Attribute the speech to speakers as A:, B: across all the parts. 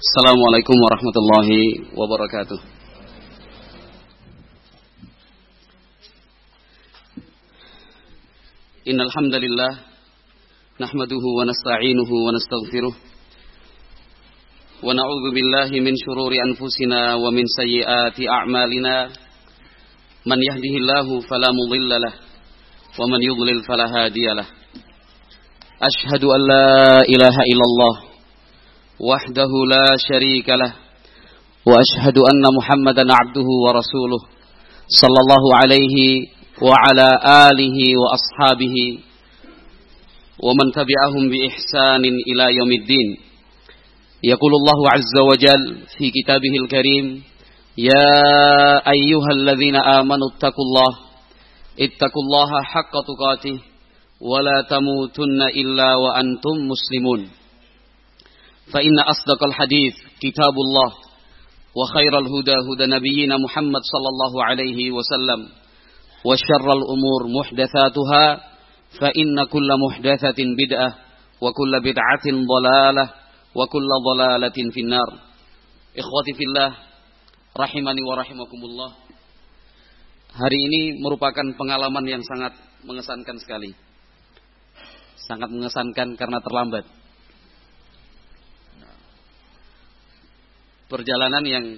A: Assalamualaikum warahmatullahi wabarakatuh. Innal hamdalillah nahmaduhu wa nasta'inuhu wa nastaghfiruh wa na'udzu billahi min shururi anfusina wa min sayyiati a'malina. Man yahdihillahu fala mudilla lahu wa man yudlil fala hadiyalah. Ashhadu an la ilaha illallah wahdahu la syarika lah wa ashhadu anna Muhammadan abduhu wa rasuluh sallallahu alaihi wa ala alihi wa ashabihi wa man tabi'ahum bi ihsanin ila yaumiddin. Yaqulullahu azza wa jalla fi kitabihil karim, ya ayyuhalladzina amanu ittaqullaha haqqa tuqatih wa la tamutunna illa wa antum muslimun. Fa inna asdaqal hadits kitabullah wa khairal huda huda nabiyyina Muhammad sallallahu alaihi wasallam wa syarral umur muhdatsatuha fa inna kulla muhdatsatin bid'ah wa kulla bid'atin dhalalah wa kulla dhalalatin finnar. Ikhwati fillah rahimani wa rahimakumullah. Hari ini merupakan pengalaman yang sangat mengesankan sekali. Sangat mengesankan karena terlambat. Perjalanan yang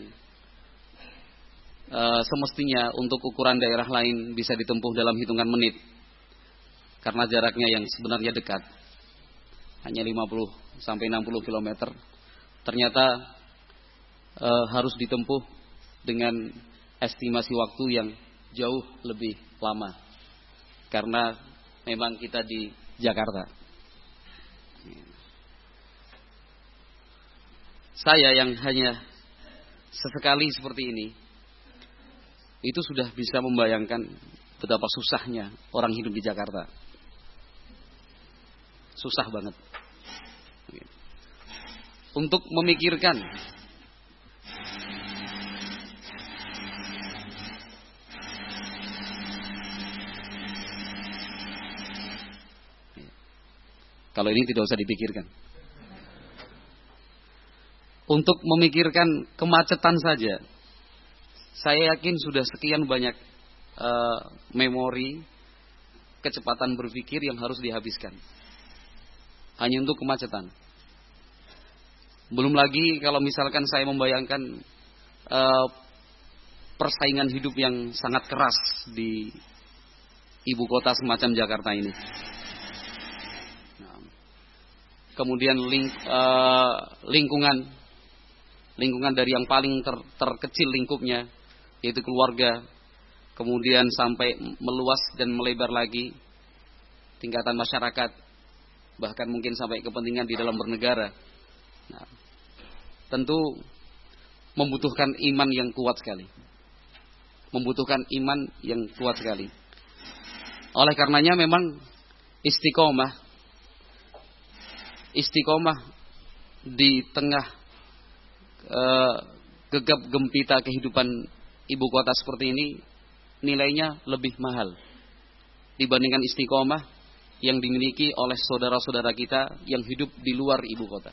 A: semestinya untuk ukuran daerah lain bisa ditempuh dalam hitungan menit, karena jaraknya yang sebenarnya dekat, hanya 50 sampai 60 km, ternyata harus ditempuh dengan estimasi waktu yang jauh lebih lama, karena memang kita di Jakarta. Saya yang hanya sesekali seperti ini, itu sudah bisa membayangkan betapa susahnya orang hidup di Jakarta. Susah banget. Untuk memikirkan kalau ini tidak usah dipikirkan. Untuk memikirkan kemacetan saja, saya yakin sudah sekian banyak memori, kecepatan berpikir yang harus dihabiskan hanya untuk kemacetan. Belum lagi kalau misalkan saya membayangkan persaingan hidup yang sangat keras di ibu kota semacam Jakarta ini. Nah, kemudian lingkungan dari yang paling terkecil lingkupnya, yaitu keluarga, kemudian sampai meluas dan melebar lagi tingkatan masyarakat, bahkan mungkin sampai kepentingan di dalam bernegara. Nah, tentu membutuhkan iman yang kuat sekali. Membutuhkan iman yang kuat sekali. Oleh karenanya memang istiqomah di tengah gegap gempita kehidupan ibu kota seperti ini nilainya lebih mahal dibandingkan istiqomah yang dimiliki oleh saudara-saudara kita yang hidup di luar ibu kota.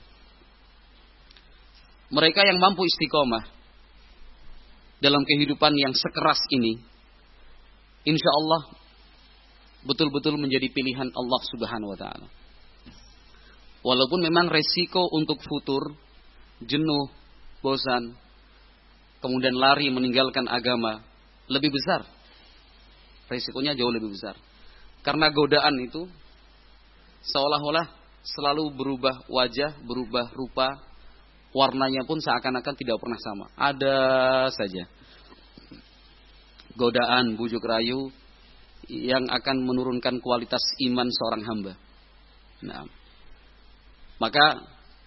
A: Mereka yang mampu istiqomah dalam kehidupan yang sekeras ini, insya Allah betul-betul menjadi pilihan Allah Subhanahu wa ta'ala. Walaupun memang resiko untuk futur, jenuh, bosan, kemudian lari meninggalkan agama lebih besar. Risikonya jauh lebih besar. Karena godaan itu seolah-olah selalu berubah wajah, berubah rupa, warnanya pun seakan-akan tidak pernah sama. Ada saja godaan, bujuk rayu yang akan menurunkan kualitas iman seorang hamba. Nah, maka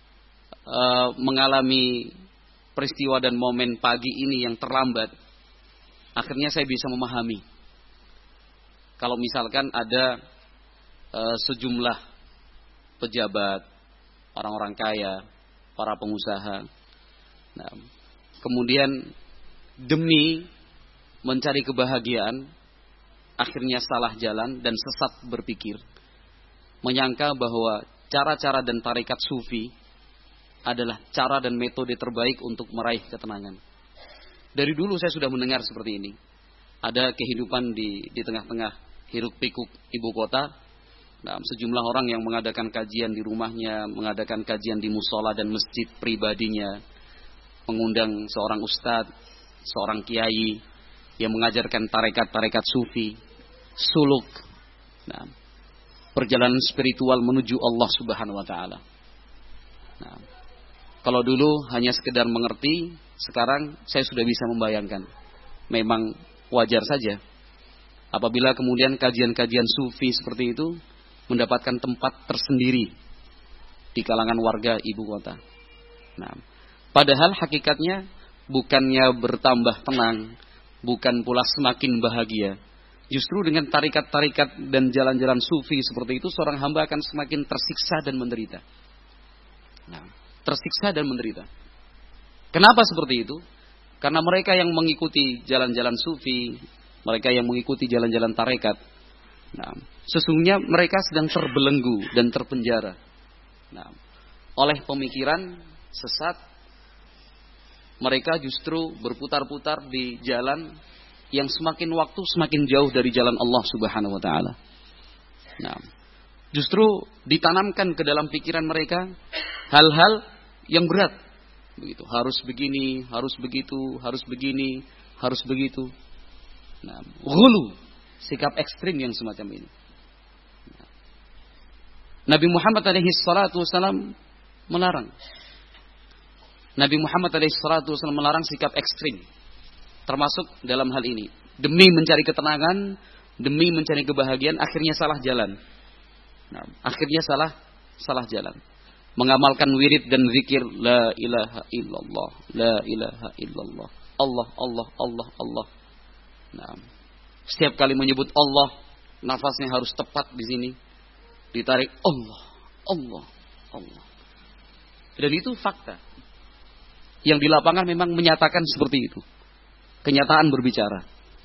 A: mengalami peristiwa dan momen pagi ini yang terlambat, akhirnya saya bisa memahami kalau misalkan ada sejumlah pejabat, orang-orang kaya, para pengusaha, nah, kemudian demi mencari kebahagiaan akhirnya salah jalan dan sesat berpikir, menyangka bahwa cara-cara dan tarekat sufi adalah cara dan metode terbaik untuk meraih ketenangan. Dari dulu saya sudah mendengar seperti ini. Ada kehidupan di tengah-tengah hiruk pikuk ibu kota. Nah, sejumlah orang yang mengadakan kajian di rumahnya, mengadakan kajian di musola dan masjid pribadinya, mengundang seorang ustadz, seorang kiai yang mengajarkan tarekat-tarekat sufi, suluk, nah, perjalanan spiritual menuju Allah Subhanahu wa taala. Nah, kalau dulu hanya sekedar mengerti, sekarang saya sudah bisa membayangkan. Memang wajar saja apabila kemudian kajian-kajian sufi seperti itu mendapatkan tempat tersendiri di kalangan warga ibu kota. Nah, padahal hakikatnya bukannya bertambah tenang, bukan pula semakin bahagia. Justru dengan tarikat-tarikat dan jalan-jalan sufi seperti itu, seorang hamba akan semakin tersiksa dan menderita. Nah, tersiksa dan menderita. Kenapa seperti itu? Karena mereka yang mengikuti jalan-jalan sufi, mereka yang mengikuti jalan-jalan tarekat, nah, sesungguhnya mereka sedang terbelenggu dan terpenjara. Nah, oleh pemikiran sesat, mereka justru berputar-putar di jalan yang semakin waktu semakin jauh dari jalan Allah Subhanahu wa taala. Nah, justru ditanamkan ke dalam pikiran mereka hal-hal yang berat. Begitu, harus begini, harus begitu, harus begini, harus begitu. Nah, ghulu, sikap ekstrim yang semacam ini. Nah, Nabi Muhammad alaihi salatu wasallam melarang. Nabi Muhammad alaihi melarang sikap ekstrim, termasuk dalam hal ini. Demi mencari ketenangan, demi mencari kebahagiaan, akhirnya salah jalan. Nah, akhirnya salah jalan. Mengamalkan wirid dan zikir la ilaha illallah, la ilaha illallah, Allah, Allah, Allah, Allah. Nah, setiap kali menyebut Allah, nafasnya harus tepat di sini. Ditarik Allah, Allah, Allah. Dan itu fakta. Yang di lapangan memang menyatakan seperti itu. Kenyataan berbicara.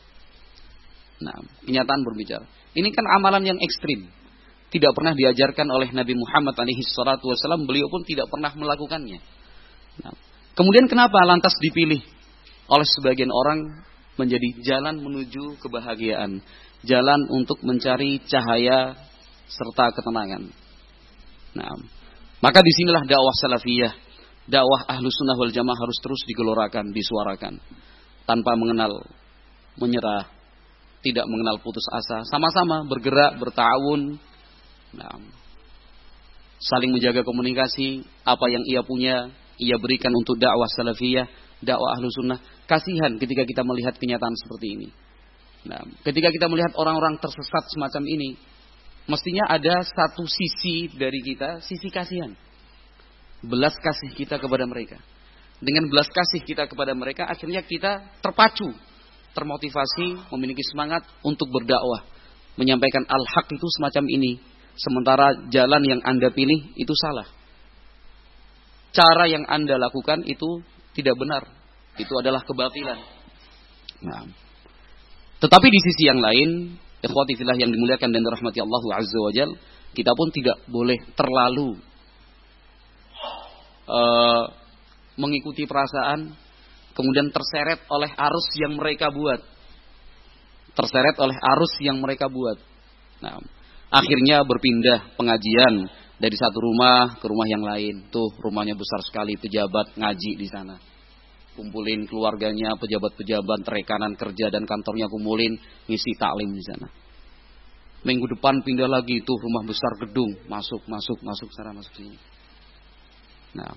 A: Nah, kenyataan berbicara. Ini kan amalan yang ekstrim. Tidak pernah diajarkan oleh Nabi Muhammad SAW. Beliau pun tidak pernah melakukannya. Nah, kemudian kenapa lantas dipilih oleh sebagian orang menjadi jalan menuju kebahagiaan, jalan untuk mencari cahaya serta ketenangan? Nah, maka disinilah dakwah salafiyah, dakwah ahlus sunnah wal jamaah harus terus digelorakan, disuarakan, tanpa mengenal menyerah, tidak mengenal putus asa, sama-sama bergerak, berta'awun. Nah, saling menjaga komunikasi, apa yang ia punya, ia berikan untuk dakwah salafiyah, dakwah ahlus sunnah. Kasihan ketika kita melihat kenyataan seperti ini. Nah, ketika kita melihat orang-orang tersesat semacam ini, mestinya ada satu sisi dari kita, sisi kasihan. Belas kasih kita kepada mereka. Dengan belas kasih kita kepada mereka, akhirnya kita terpacu, termotivasi, memiliki semangat untuk berdakwah, menyampaikan al-haq itu semacam ini. Sementara jalan yang Anda pilih itu salah. Cara yang Anda lakukan itu tidak benar. Itu adalah kebatilan. Nah, tetapi di sisi yang lain, ikhwati fillah yang dimuliakan dan dirahmati Allah Azza wa Jalla, kita pun tidak boleh terlalu mengikuti perasaan, kemudian terseret oleh arus yang mereka buat. Terseret oleh arus yang mereka buat. Nah, akhirnya berpindah pengajian dari satu rumah ke rumah yang lain. Tuh rumahnya besar sekali, pejabat ngaji di sana. Kumpulin keluarganya, pejabat-pejabat, rekanan kerja dan kantornya kumpulin, ngisi taklim di sana. Minggu depan pindah lagi, tuh rumah besar gedung, masuk sana, masuk sini. Nah,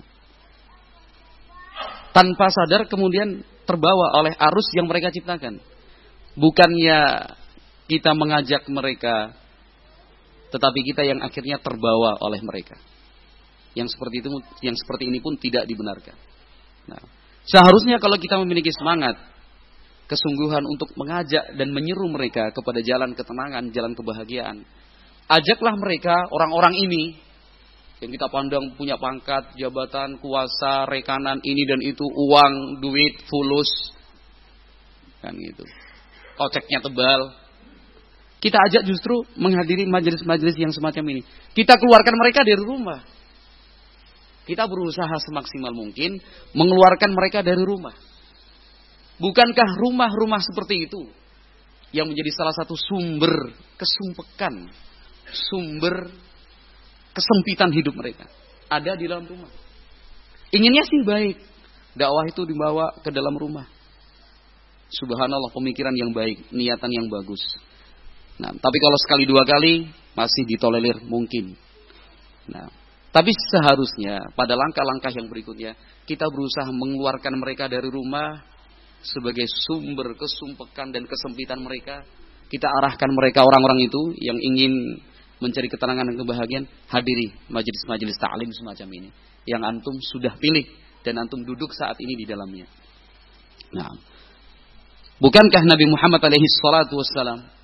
A: tanpa sadar kemudian terbawa oleh arus yang mereka ciptakan. Bukannya kita mengajak mereka, tetapi kita yang akhirnya terbawa oleh mereka. Yang seperti ini pun tidak dibenarkan. Nah, seharusnya kalau kita memiliki semangat, kesungguhan untuk mengajak dan menyeru mereka kepada jalan ketenangan, jalan kebahagiaan, ajaklah mereka, orang-orang ini yang kita pandang punya pangkat, jabatan, kuasa, rekanan ini dan itu, uang, duit, fulus, kan gitu, koceknya tebal. Kita ajak justru menghadiri majelis-majelis yang semacam ini. Kita keluarkan mereka dari rumah. Kita berusaha semaksimal mungkin mengeluarkan mereka dari rumah. Bukankah rumah-rumah seperti itu yang menjadi salah satu sumber kesumpekan, sumber kesempitan hidup mereka? Ada di dalam rumah. Inginnya sih baik, dakwah itu dibawa ke dalam rumah. Subhanallah, pemikiran yang baik, niatan yang bagus. Nah, tapi kalau sekali dua kali masih ditolerir mungkin. Nah, tapi seharusnya pada langkah-langkah yang berikutnya kita berusaha mengeluarkan mereka dari rumah sebagai sumber kesumpekan dan kesempitan mereka. Kita arahkan mereka, orang-orang itu yang ingin mencari ketenangan dan kebahagiaan, hadiri majelis-majelis ta'lim semacam ini yang antum sudah pilih dan antum duduk saat ini di dalamnya. Nah, bukankah Nabi Muhammad alaihi salatu wassalam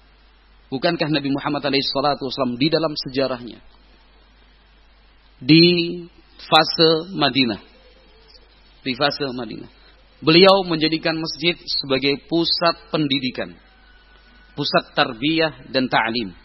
A: di dalam sejarahnya di fase Madinah, beliau menjadikan masjid sebagai pusat pendidikan, pusat tarbiyah dan ta'lim.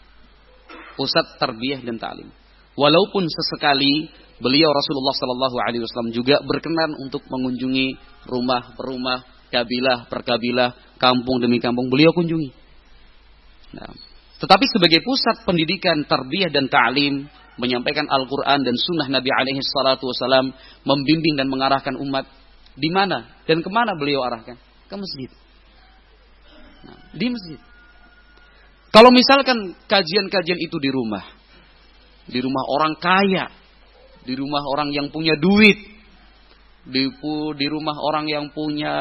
A: Walaupun sesekali beliau Rasulullah sallallahu alaihi wasallam juga berkenan untuk mengunjungi rumah per rumah, kabilah per kabilah, kampung demi kampung beliau kunjungi. Nah, tetapi sebagai pusat pendidikan, tarbiyah dan ta'lim, menyampaikan Al-Quran dan Sunnah Nabi alaihi salatu wasalam, membimbing dan mengarahkan umat, di mana dan kemana beliau arahkan? Ke masjid. Nah, di masjid. Kalau misalkan kajian-kajian itu di rumah orang kaya, di rumah orang yang punya duit, di rumah orang yang punya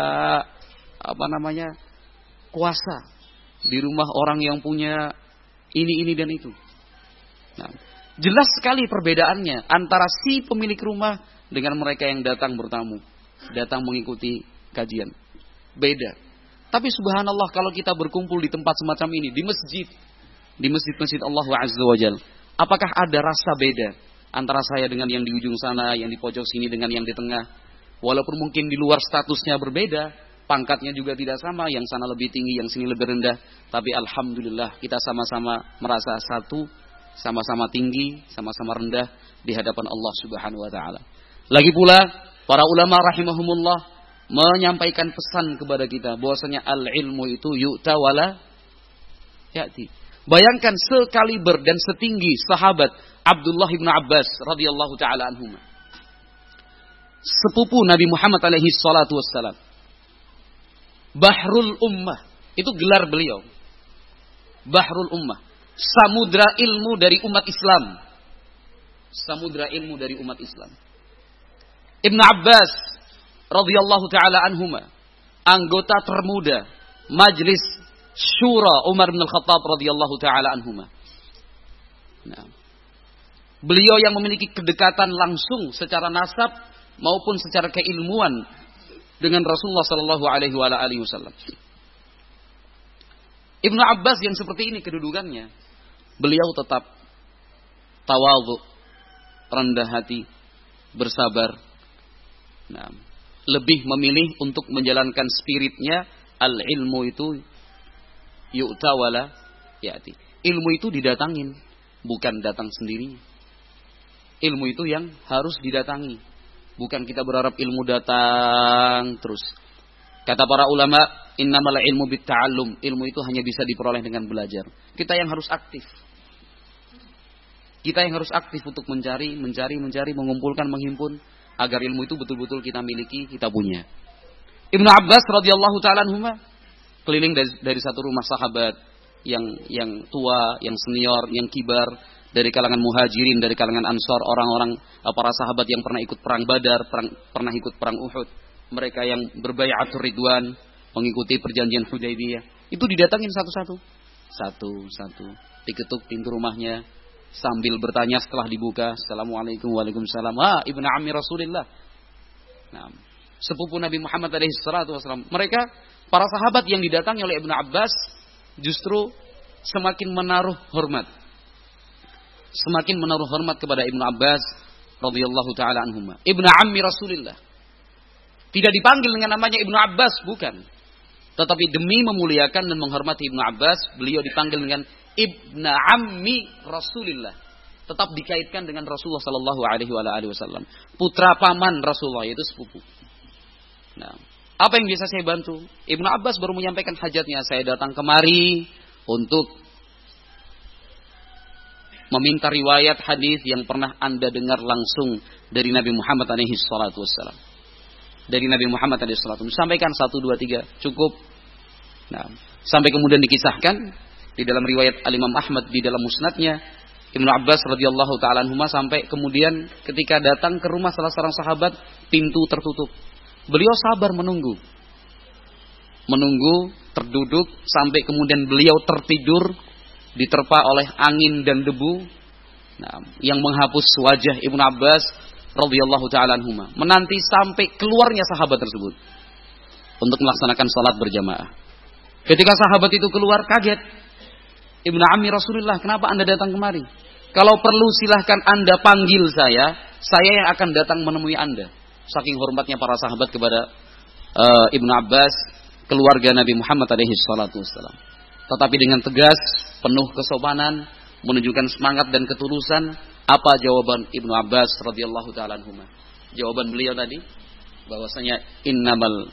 A: kuasa, di rumah orang yang punya ini dan itu. Nah, jelas sekali perbedaannya antara si pemilik rumah dengan mereka yang datang bertamu, datang mengikuti kajian. Beda. Tapi subhanallah, kalau kita berkumpul di tempat semacam ini, di masjid-masjid Allah Azza wa Jalla, apakah ada rasa beda antara saya dengan yang di ujung sana, yang di pojok sini dengan yang di tengah? Walaupun mungkin di luar statusnya berbeda, pangkatnya juga tidak sama, yang sana lebih tinggi, yang sini lebih rendah. Tapi alhamdulillah kita sama-sama merasa satu, sama-sama tinggi, sama-sama rendah di hadapan Allah Subhanahu wa taala. Lagi pula para ulama rahimahumullah menyampaikan pesan kepada kita bahwasanya al-ilmu itu yu'ta wala ya'ti. Bayangkan sekaliber dan setinggi sahabat Abdullah bin Abbas radhiyallahu taala anhuma, sepupu Nabi Muhammad alaihi salatu wassalam, Bahrul Ummah, itu gelar beliau. Bahrul Ummah, samudra ilmu dari umat Islam. Samudra ilmu dari umat Islam. Ibnu Abbas radhiyallahu taala anhuma, anggota termuda Majlis Syura Umar bin Al-Khattab radhiyallahu taala anhuma. Nah, beliau yang memiliki kedekatan langsung secara nasab maupun secara keilmuan dengan Rasulullah sallallahu alaihi wasallam. Ibnu Abbas yang seperti ini kedudukannya, beliau tetap tawadhu, rendah hati, bersabar. Nah, lebih memilih untuk menjalankan spiritnya, al-ilmu itu yu'ta wala ya'ti. Ilmu itu didatangin, bukan datang sendirinya. Ilmu itu yang harus didatangi, bukan kita berharap ilmu datang terus. Kata para ulama, innamal ilmu bitta'allum. Ilmu itu hanya bisa diperoleh dengan belajar. Kita yang harus aktif. Kita yang harus aktif untuk mencari, mengumpulkan, menghimpun agar ilmu itu betul-betul kita miliki, kita punya. Ibnu Abbas radhiyallahu taala anhuma keliling dari satu rumah sahabat yang tua, yang senior, yang kibar, dari kalangan muhajirin, dari kalangan ansor, orang-orang para sahabat yang pernah ikut perang Badar, pernah ikut perang Uhud, mereka yang berbai'atur ridwan, mengikuti perjanjian Hudaybiyah, itu didatangin satu-satu, diketuk pintu rumahnya sambil bertanya setelah dibuka, assalamualaikum, waalaikumsalam, ibnu ammi Rasulillah. Nah, sepupu Nabi Muhammad alaihi salatu wasallam. Mereka para sahabat yang didatangi oleh Ibnu Abbas justru semakin menaruh hormat kepada Ibnu Abbas radhiyallahu taala anhuma. Ibnu ammi Rasulillah. Tidak dipanggil dengan namanya Ibnu Abbas, bukan. Tetapi demi memuliakan dan menghormati Ibnu Abbas, beliau dipanggil dengan Ibnu ammi Rasulillah. tetap dikaitkan dengan Rasulullah sallallahu alaihi wasallam. Putra paman Rasulullah, yaitu sepupu. Nah, apa yang bisa saya bantu? Ibnu Abbas baru menyampaikan hajatnya, saya datang kemari untuk meminta riwayat hadis yang pernah Anda dengar langsung dari Nabi Muhammad alaihi salatu wassalam. Dari Nabi Muhammad alaihi salatu wassalam. Sampaikan 1, 2, 3, cukup. Nah, sampai kemudian dikisahkan di dalam riwayat Al-Imam Ahmad di dalam musnadnya, Ibnu Abbas radhiyallahu taala anhuma sampai kemudian ketika datang ke rumah salah seorang sahabat, pintu tertutup. Beliau sabar menunggu, terduduk sampai kemudian beliau tertidur diterpa oleh angin dan debu, yang menghapus wajah Ibnu Abbas radhiyallahu taala anhuma. Menanti sampai keluarnya sahabat tersebut untuk melaksanakan salat berjamaah. Ketika sahabat itu keluar, kaget. Ibnu Ammi Rasulullah, kenapa Anda datang kemari? Kalau perlu silahkan Anda panggil saya yang akan datang menemui Anda. Saking hormatnya para sahabat kepada Ibnu Abbas, keluarga Nabi Muhammad alaihi salatu wassalam. Tetapi dengan tegas, penuh kesopanan, menunjukkan semangat dan ketulusan, apa jawaban Ibnu Abbas radhiyallahu taala anhuma? Jawaban beliau tadi bahwasanya innamal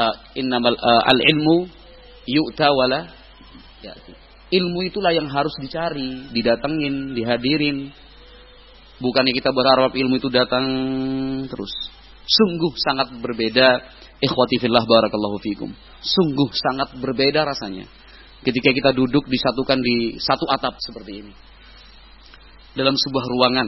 A: al-ilmu yu'ta wala ya'ti. Ilmu itulah yang harus dicari, didatengin, dihadirin. Bukannya kita berharap ilmu itu datang terus. Sungguh sangat berbeda, ikhwati fillah barakallahu fikum. Sungguh sangat berbeda rasanya ketika kita duduk disatukan di satu atap seperti ini. Dalam sebuah ruangan.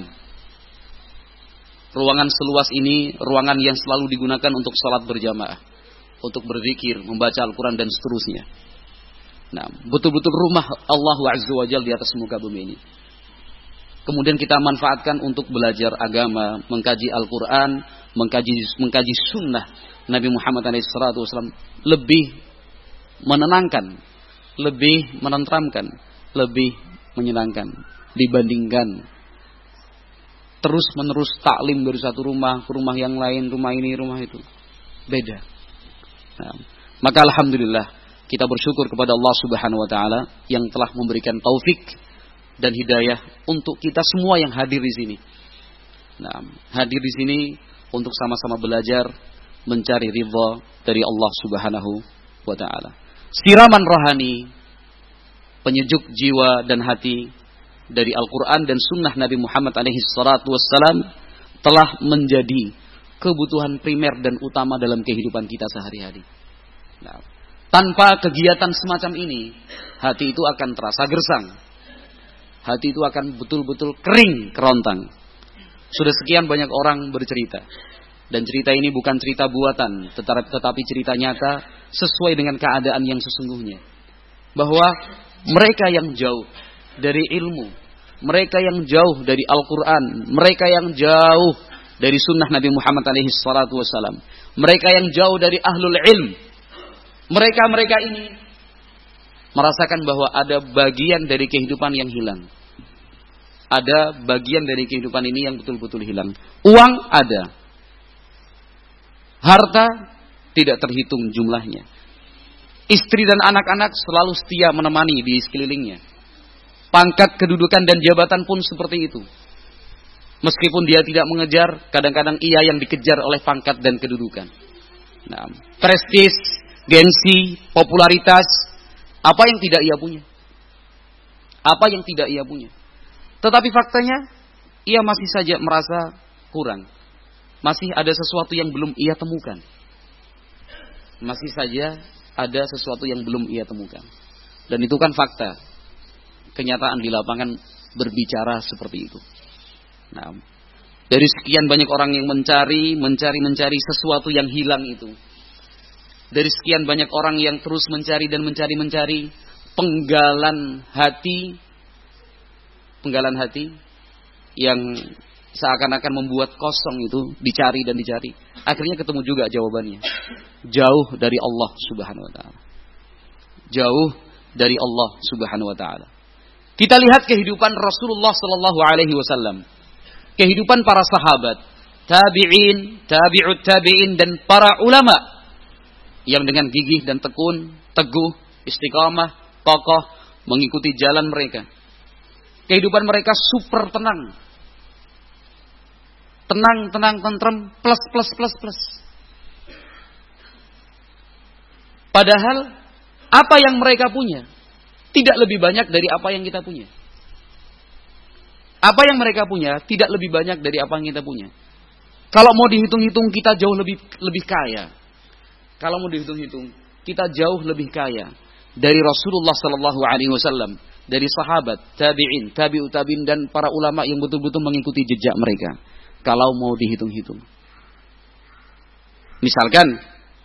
A: Ruangan seluas ini, ruangan yang selalu digunakan untuk salat berjamaah, untuk berzikir, membaca Al-Quran dan seterusnya. Nah, betul-betul rumah Allah Azza wa Jalla di atas muka bumi ini. Kemudian kita manfaatkan untuk belajar agama, mengkaji Al-Quran, mengkaji sunnah Nabi Muhammad SAW, lebih menenangkan, lebih menenteramkan, lebih menyenangkan dibandingkan terus-menerus taklim dari satu rumah ke rumah yang lain, rumah ini, rumah itu. Beda. Nah, maka alhamdulillah kita bersyukur kepada Allah Subhanahu wa taala yang telah memberikan taufik dan hidayah untuk kita semua yang hadir di sini. Nah, hadir di sini untuk sama-sama belajar mencari ridha dari Allah Subhanahu wa taala. Siraman rohani, penyejuk jiwa dan hati dari Al-Quran dan Sunnah Nabi Muhammad alaihi salatu wassalam telah menjadi kebutuhan primer dan utama dalam kehidupan kita sehari-hari. Nah, tanpa kegiatan semacam ini, hati itu akan terasa gersang. Hati itu akan betul-betul kering kerontang. Sudah sekian banyak orang bercerita. Dan cerita ini bukan cerita buatan, tetapi cerita nyata sesuai dengan keadaan yang sesungguhnya. Bahwa mereka yang jauh dari ilmu, mereka yang jauh dari Al-Quran, mereka yang jauh dari sunnah Nabi Muhammad SAW, mereka yang jauh dari ahlul ilm, mereka ini merasakan bahwa ada bagian dari kehidupan yang hilang. Ada bagian dari kehidupan ini yang betul-betul hilang. Uang ada. Harta tidak terhitung jumlahnya. Istri dan anak-anak selalu setia menemani di sekelilingnya. Pangkat, kedudukan dan jabatan pun seperti itu. Meskipun dia tidak mengejar, kadang-kadang ia yang dikejar oleh pangkat dan kedudukan. Nah, prestis, gengsi, popularitas, apa yang tidak ia punya? Apa yang tidak ia punya? Tetapi faktanya, ia masih saja merasa kurang. Masih ada sesuatu yang belum ia temukan. Masih saja ada sesuatu yang belum ia temukan. Dan itu kan fakta. Kenyataan di lapangan berbicara seperti itu. Nah, dari sekian banyak orang yang mencari sesuatu yang hilang itu. Dari sekian banyak orang yang terus mencari dan mencari penggalan hati yang seakan-akan membuat kosong itu dicari. Akhirnya ketemu juga jawabannya. Jauh dari Allah Subhanahu wa taala. Jauh dari Allah Subhanahu wa taala. Kita lihat kehidupan Rasulullah sallallahu alaihi wasallam. Kehidupan para sahabat, tabi'in, tabi'ut tabi'in dan para ulama yang dengan gigih dan tekun, teguh, istiqamah, kokoh mengikuti jalan mereka. Kehidupan mereka super tenang. Tenang, tentrem, plus. Padahal apa yang mereka punya tidak lebih banyak dari apa yang kita punya. Apa yang mereka punya tidak lebih banyak dari apa yang kita punya. Kalau mau dihitung-hitung kita jauh lebih kaya. Kalau mau dihitung-hitung kita jauh lebih kaya dari Rasulullah sallallahu alaihi wasallam, dari sahabat, tabi'in, tabi'ut tabi'in dan para ulama yang betul-betul mengikuti jejak mereka. Kalau mau dihitung-hitung. Misalkan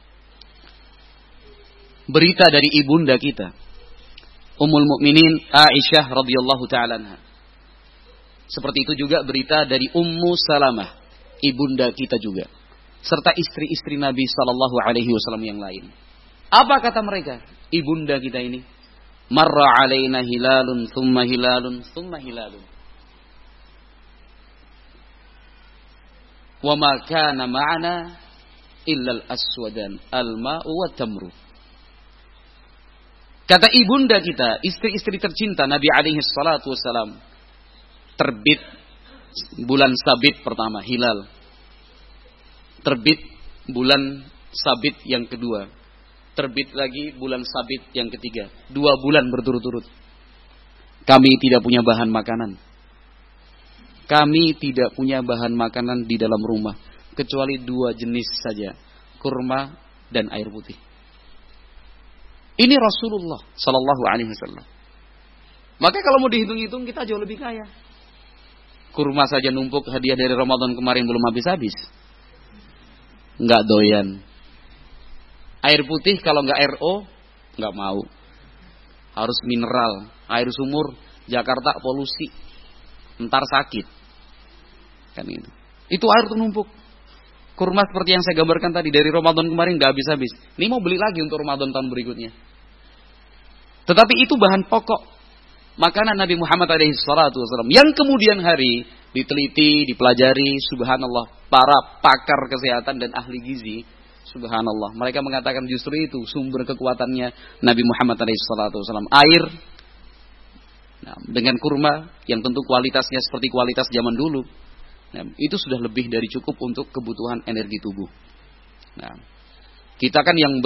A: berita dari ibunda kita, Ummul Mukminin Aisyah radhiyallahu taala anha. Seperti itu juga berita dari Ummu Salamah, ibunda kita juga, serta istri-istri Nabi sallallahu alaihi wasallam yang lain. Apa kata mereka? Ibunda kita ini, marra alaina hilalun, thumma hilalun, thumma hilalun. Wa ma kana ma'ana illa al-aswadan, al-ma'u wa tamru. Kata ibunda kita, istri-istri tercinta Nabi alaihi salatu wasalam, terbit bulan sabit pertama, hilal. Terbit bulan sabit yang kedua. Terbit lagi bulan sabit yang ketiga. 2 bulan berturut-turut. Kami tidak punya bahan makanan. Kami tidak punya bahan makanan di dalam rumah. Kecuali 2 jenis saja. Kurma dan air putih. Ini Rasulullah sallallahu alaihi wasallam. Maka kalau mau dihitung-hitung kita jauh lebih kaya. Kurma saja numpuk hadiah dari Ramadan kemarin belum habis-habis. Enggak doyan. Air putih kalau enggak RO enggak mau. Harus mineral, air sumur, Jakarta polusi. Entar sakit. Kan itu. Itu air tuh numpuk. Kurma seperti yang saya gambarkan tadi dari Ramadan kemarin enggak habis-habis. Ini mau beli lagi untuk Ramadan tahun berikutnya. Tetapi itu bahan pokok makanan Nabi Muhammad SAW yang kemudian hari diteliti, dipelajari, subhanallah, para pakar kesehatan dan ahli gizi, subhanallah, mereka mengatakan justru itu sumber kekuatannya Nabi Muhammad SAW. Air dengan kurma yang tentu kualitasnya seperti kualitas zaman dulu, itu sudah lebih dari cukup untuk kebutuhan energi tubuh. Kita kan yang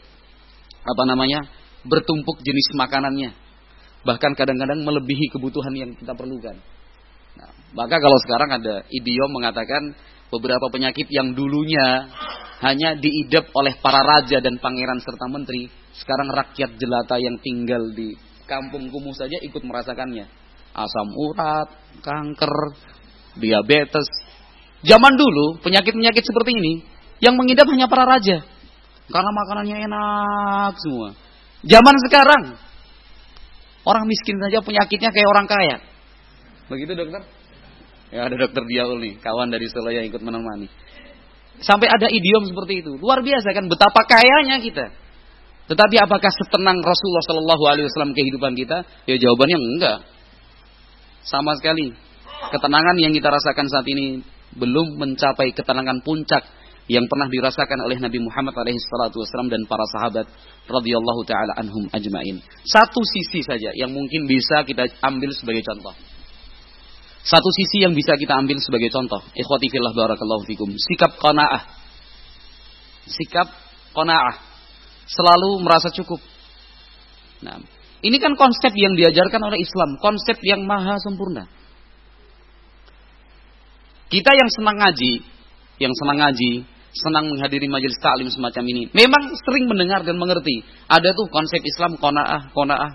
A: bertumpuk jenis makanannya, bahkan kadang-kadang melebihi kebutuhan yang kita perlukan. Maka kalau sekarang ada idiom mengatakan beberapa penyakit yang dulunya hanya diidap oleh para raja dan pangeran serta menteri, sekarang rakyat jelata yang tinggal di kampung kumuh saja ikut merasakannya. Asam urat, kanker, diabetes. Zaman dulu penyakit-penyakit seperti ini yang mengidap hanya para raja karena makanannya enak semua. Zaman sekarang orang miskin saja penyakitnya kayak orang kaya. Begitu dokter? Ya ada dokter Diaul nih, kawan dari Solo yang ikut menemani. Sampai ada idiom seperti itu. Luar biasa kan betapa kayanya kita. Tetapi apakah setenang Rasulullah Shallallahu Alaihi Wasallam kehidupan kita? Ya jawabannya enggak. Sama sekali. Ketenangan yang kita rasakan saat ini belum mencapai ketenangan puncak yang pernah dirasakan oleh Nabi Muhammad SAW dan para sahabat radhiyallahu taala anhum ajmain. Satu sisi saja yang mungkin bisa kita ambil sebagai contoh. Satu sisi yang bisa kita ambil sebagai contoh. Ikhwati fillah barakallahu fikum. Sikap qanaah. Sikap qanaah. Selalu merasa cukup. Nah, ini kan konsep yang diajarkan oleh Islam, konsep yang maha sempurna. Kita yang senang ngaji, senang menghadiri majelis taklim semacam ini, memang sering mendengar dan mengerti. Ada tuh konsep Islam qanaah.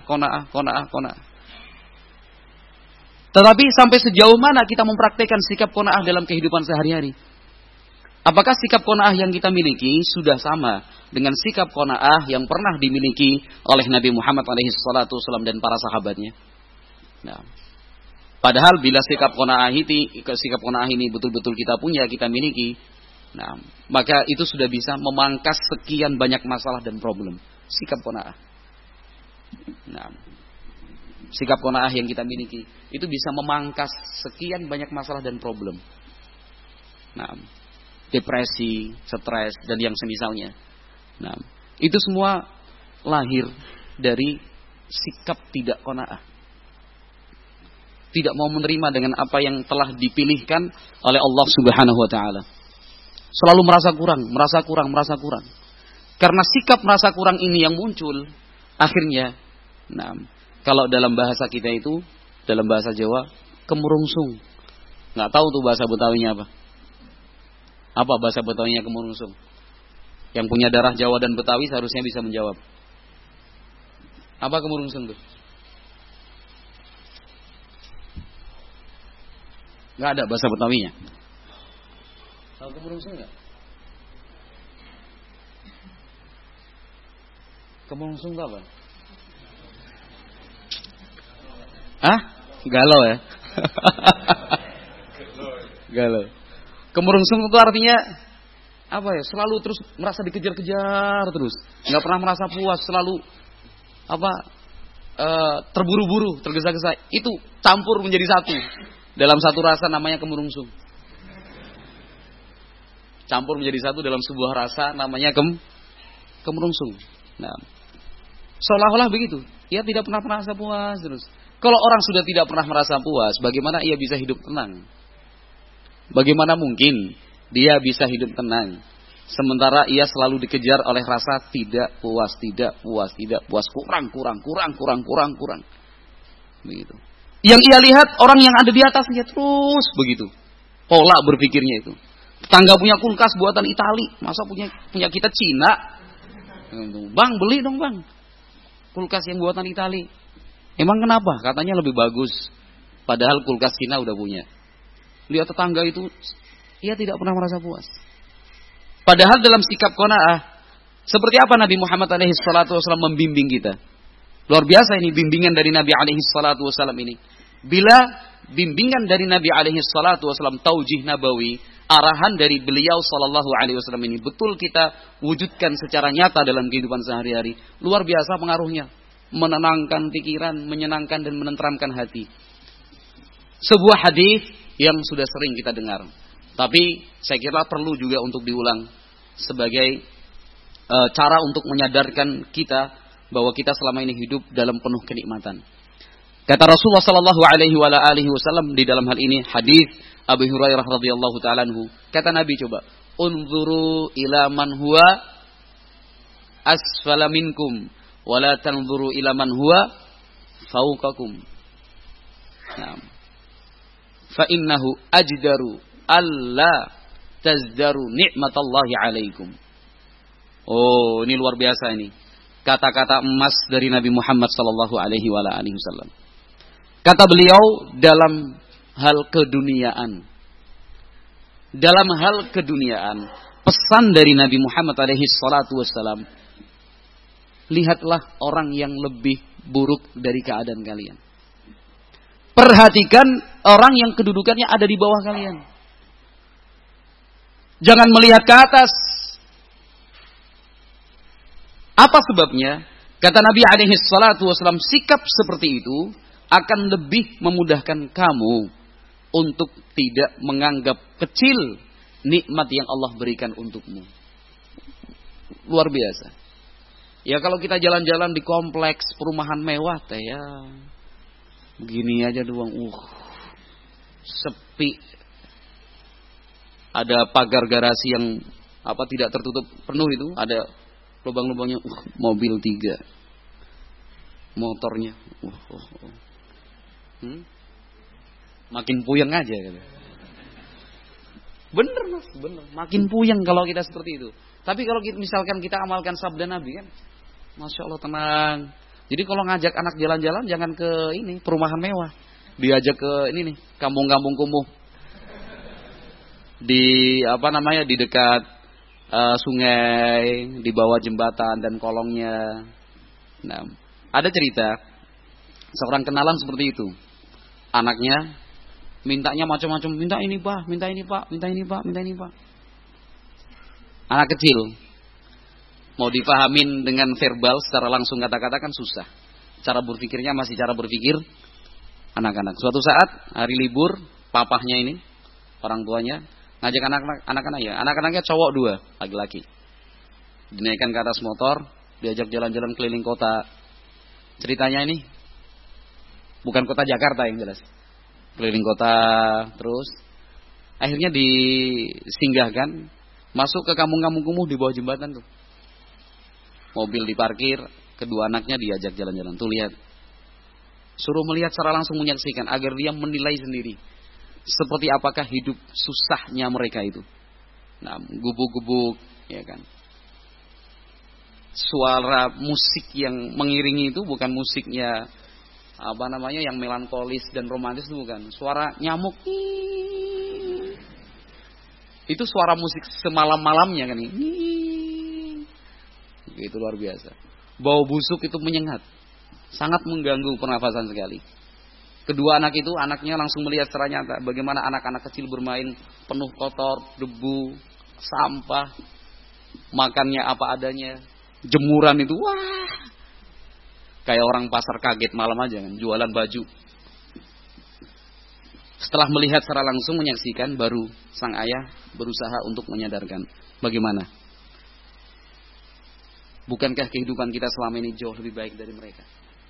A: Tetapi sampai sejauh mana kita mempraktikkan sikap qanaah dalam kehidupan sehari-hari? Apakah sikap qanaah yang kita miliki sudah sama dengan sikap qanaah yang pernah dimiliki oleh Nabi Muhammad SAW dan para sahabatnya? Nah, padahal bila sikap qanaah ini betul-betul kita punya, kita miliki, nah, maka itu sudah bisa memangkas sekian banyak masalah dan problem. Sikap qanaah. Nah, sikap qanaah yang kita miliki itu bisa memangkas sekian banyak masalah dan problem. Nah, depresi, stres dan yang semisalnya. Nah, itu semua lahir dari sikap tidak qanaah. tidak mau menerima dengan apa yang telah dipilihkan oleh Allah Subhanahu wa taala. Selalu merasa kurang. Karena sikap merasa kurang ini yang muncul, akhirnya, kalau dalam bahasa kita itu, dalam bahasa Jawa, kemurungsung. Nggak tahu tuh bahasa Betawinya apa. Apa bahasa Betawinya kemurungsung? Yang punya darah Jawa dan Betawi seharusnya bisa menjawab. Apa kemurungsung tuh? Nggak ada bahasa Betawinya. Tahu kemurungsung nggak? Kemurungsung itu apa? Galau ya? Galau. Kemurungsung itu artinya apa ya? Selalu terus merasa dikejar-kejar terus, nggak pernah merasa puas, selalu terburu-buru, tergesa-gesa. Itu campur menjadi satu dalam satu rasa, namanya kemurungsung. Campur menjadi satu dalam sebuah rasa, namanya kemurungsung. Nah, seolah-olah begitu. Ia tidak pernah merasa puas terus. Kalau orang sudah tidak pernah merasa puas, bagaimana ia bisa hidup tenang? Bagaimana mungkin dia bisa hidup tenang sementara ia selalu dikejar oleh rasa tidak puas, kurang. Begitu. Yang ia lihat orang yang ada di atasnya terus begitu. Pola berpikirnya itu. Tetangga punya kulkas buatan Itali, masa punya kita Cina? Bang, beli dong bang, kulkas yang buatan Itali. Emang kenapa? Katanya lebih bagus. Padahal kulkas Cina udah punya. Lihat tetangga itu, ia tidak pernah merasa puas. Padahal dalam sikap qanaah, seperti apa Nabi Muhammad SAW membimbing kita. Luar biasa ini bimbingan dari Nabi SAW ini. Bila bimbingan dari Nabi SAW, taujih nabawi, arahan dari beliau SAW ini betul kita wujudkan secara nyata dalam kehidupan sehari-hari, luar biasa pengaruhnya. Menenangkan pikiran, menyenangkan dan menenteramkan hati. Sebuah hadis yang sudah sering kita dengar, tapi saya kira perlu juga untuk diulang sebagai cara untuk menyadarkan kita bahwa kita selama ini hidup dalam penuh kenikmatan. Kata Rasulullah sallallahu alaihi wasallam di dalam hal ini, hadis Abu Hurairah radhiyallahu taala anhu, kata Nabi, coba, unzuru ila man huwa asfala minkum wa la tanzuru ila man huwa fawqakum. Fa innahu ajdaru alla tazdaru ni'matallahi alaikum. Oh, ini luar biasa ini. Kata-kata emas dari Nabi Muhammad sallallahu alaihi wasallam. Kata beliau, dalam hal keduniaan. Dalam hal keduniaan, pesan dari Nabi Muhammad alaihi salatu wasallam, lihatlah orang yang lebih buruk dari keadaan kalian. Perhatikan orang yang kedudukannya ada di bawah kalian. Jangan melihat ke atas. Apa sebabnya? Kata Nabi alaihi salatu wasallam, sikap seperti itu akan lebih memudahkan kamu untuk tidak menganggap kecil nikmat yang Allah berikan untukmu. Luar biasa. Ya kalau kita jalan-jalan di kompleks perumahan mewah teh ya, begini aja doang, sepi. Ada pagar garasi yang tidak tertutup penuh itu, ada lubang-lubangnya, mobil 3, motornya, makin puyeng aja. Bener mas, bener, makin puyeng kalau kita seperti itu. Tapi kalau misalkan kita amalkan sabda Nabi kan, Masya Allah tenang. Jadi kalau ngajak anak jalan-jalan jangan ke ini perumahan mewah, diajak ke ini nih kampung-kampung kumuh di di dekat sungai, di bawah jembatan dan kolongnya. Nah, ada cerita seorang kenalan seperti itu, anaknya mintanya macam-macam, minta ini pak, minta ini pak, minta ini pak, minta ini pak. Anak kecil mau dipahamin dengan verbal secara langsung kata-kata kan susah. Cara berpikirnya masih cara berpikir anak-anak. Suatu saat hari libur, papahnya ini, orang tuanya ngajak anak-anaknya cowok 2, laki-laki. Dinaikkan ke atas motor, diajak jalan-jalan keliling kota. Ceritanya ini bukan kota Jakarta yang jelas. keliling kota, terus akhirnya disinggahkan, masuk ke kampung-kampung kumuh di bawah jembatan tuh. Mobil diparkir, kedua anaknya diajak jalan-jalan. Tuh lihat. Suruh melihat secara langsung, menyaksikan agar dia menilai sendiri seperti apakah hidup susahnya mereka itu. Nah, gubuk-gubuk, ya kan. Suara musik yang mengiringi itu bukan musiknya yang melankolis dan romantis, itu bukan. Suara nyamuk. Itu suara musik semalam-malamnya kan ini. Itu luar biasa. Bau busuk itu menyengat. Sangat mengganggu pernafasan sekali. Kedua anak itu, anaknya langsung melihat secara nyata bagaimana anak-anak kecil bermain penuh kotor, debu, sampah, makannya apa adanya, jemuran itu, wah, kayak orang pasar kaget malam aja kan, jualan baju. Setelah melihat secara langsung, menyaksikan, baru sang ayah berusaha untuk menyadarkan. Bagaimana? Bukankah kehidupan kita selama ini jauh lebih baik dari mereka?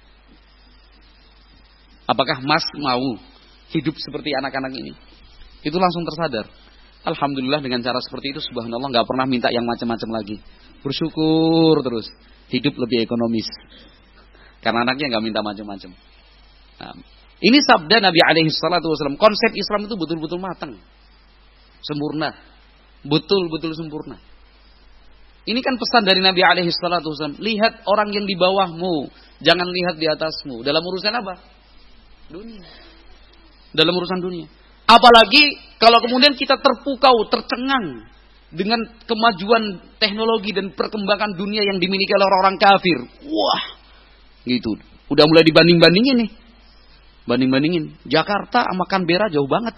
A: Apakah Mas mau hidup seperti anak-anak ini? Itu langsung tersadar. Alhamdulillah dengan cara seperti itu, subhanallah, gak pernah minta yang macam-macam lagi. Bersyukur terus. Hidup lebih ekonomis. Karena anaknya gak minta macam-macam. Nah, ini sabda Nabi SAW. Konsep Islam itu betul-betul matang. Sempurna. Betul-betul sempurna. Ini kan pesan dari Nabi SAW. Lihat orang yang di bawahmu. Jangan lihat di atasmu. Dalam urusan apa? Dunia. Dalam urusan dunia. Apalagi kalau kemudian kita terpukau, tercengang dengan kemajuan teknologi dan perkembangan dunia yang dimiliki oleh orang-orang kafir. Wah, gitu. Udah mulai dibanding-bandingin nih. Banding-bandingin. Jakarta sama Canberra jauh banget.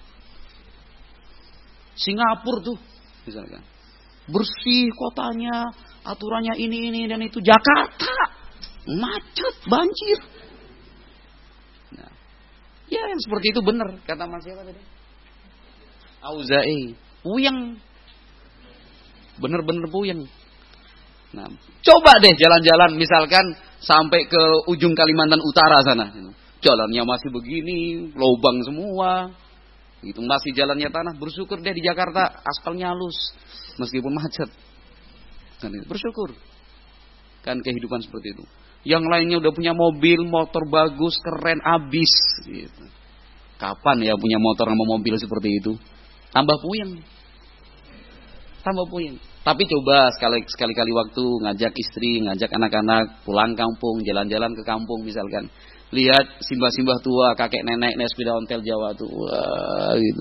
A: Singapura tuh, misalkan. Bersih kotanya, aturannya ini dan itu. Jakarta macet, banjir. Nah, ya yang seperti itu benar kata Mas siapa tadi? Auza'i, puyeng. Bener-bener puyeng. Nah, coba deh jalan-jalan misalkan sampai ke ujung Kalimantan Utara sana. Jalannya masih begini, lubang semua. Gitu, masih jalannya tanah. Bersyukur deh di Jakarta aspalnya halus meskipun macet. Kan bersyukur. Kan kehidupan seperti itu. Yang lainnya udah punya mobil, motor bagus, keren, abis gitu. Kapan ya punya motor sama mobil seperti itu? Tambah puyeng. Tambah puyeng. Tapi coba sekali-kali waktu ngajak istri, ngajak anak-anak pulang kampung, jalan-jalan ke kampung misalkan. Lihat simbah-simbah tua, kakek nenek naik sepeda ontel Jawa tuh, wah, gitu.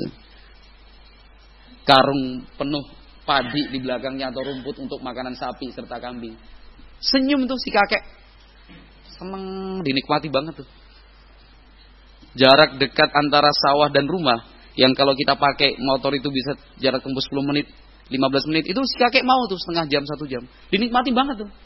A: Karung penuh padi di belakangnya atau rumput untuk makanan sapi serta kambing. Senyum tuh si kakek. Seneng, dinikmati banget tuh. Jarak dekat antara sawah dan rumah, yang kalau kita pakai motor itu bisa jarak tembus 10 menit, 15 menit, itu si kakek mau tuh setengah jam, 1 jam. Dinikmati banget tuh.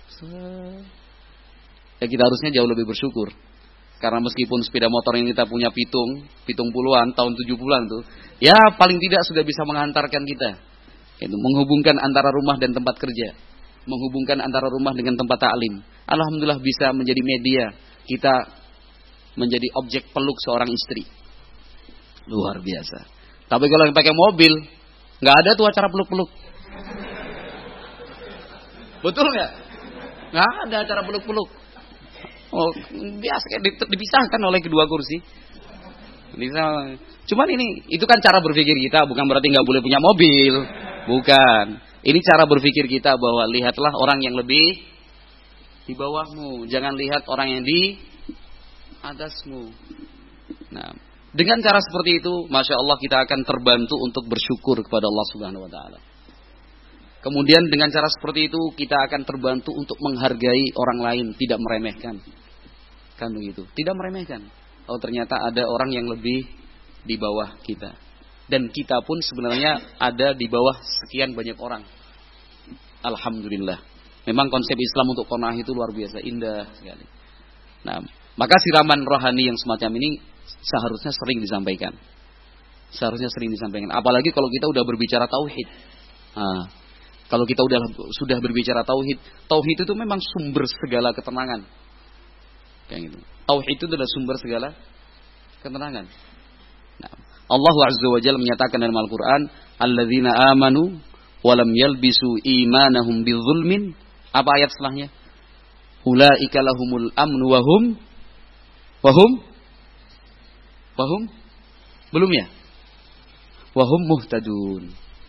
A: Ya kita harusnya jauh lebih bersyukur. Karena meskipun sepeda motor yang kita punya pitung puluhan, tahun 70-an tuh, ya paling tidak sudah bisa mengantarkan kita. Itu menghubungkan antara rumah dan tempat kerja. Menghubungkan antara rumah dengan tempat taklim. Alhamdulillah bisa menjadi media kita menjadi objek peluk seorang istri. Luar biasa. Tapi kalau yang pakai mobil, nggak ada tuh acara peluk-peluk. Betul nggak? Nggak ada acara peluk-peluk. Oh, biasa dipisahkan oleh kedua kursi. Cuman itu kan cara berpikir kita, bukan berarti nggak boleh punya mobil, bukan. Ini cara berpikir kita bahwa lihatlah orang yang lebih di bawahmu, jangan lihat orang yang di atasmu. Nah, dengan cara seperti itu, masya Allah kita akan terbantu untuk bersyukur kepada Allah Subhanahu Wa Taala. Kemudian dengan cara seperti itu kita akan terbantu untuk menghargai orang lain, tidak meremehkan. Kan begitu, tidak meremehkan. Oh ternyata ada orang yang lebih di bawah kita. Dan kita pun sebenarnya ada di bawah sekian banyak orang. Alhamdulillah. Memang konsep Islam untuk qanaah itu luar biasa indah sekali. Nah, maka siraman rohani yang semacam ini seharusnya sering disampaikan. Seharusnya sering disampaikan. Apalagi kalau kita udah berbicara tauhid. Nah, kalau kita sudah berbicara tauhid, tauhid itu memang sumber segala ketenangan. Kayak gitu. Tauhid itu adalah sumber segala ketenangan. Allah Azza wa Jalla menyatakan dalam Al-Quran, alladzina amanu walam yalbisu imanahum bidzulmin. Apa ayat setelahnya? Ulaika lahumul amnu wahum belum ya? Wahum muhtadun.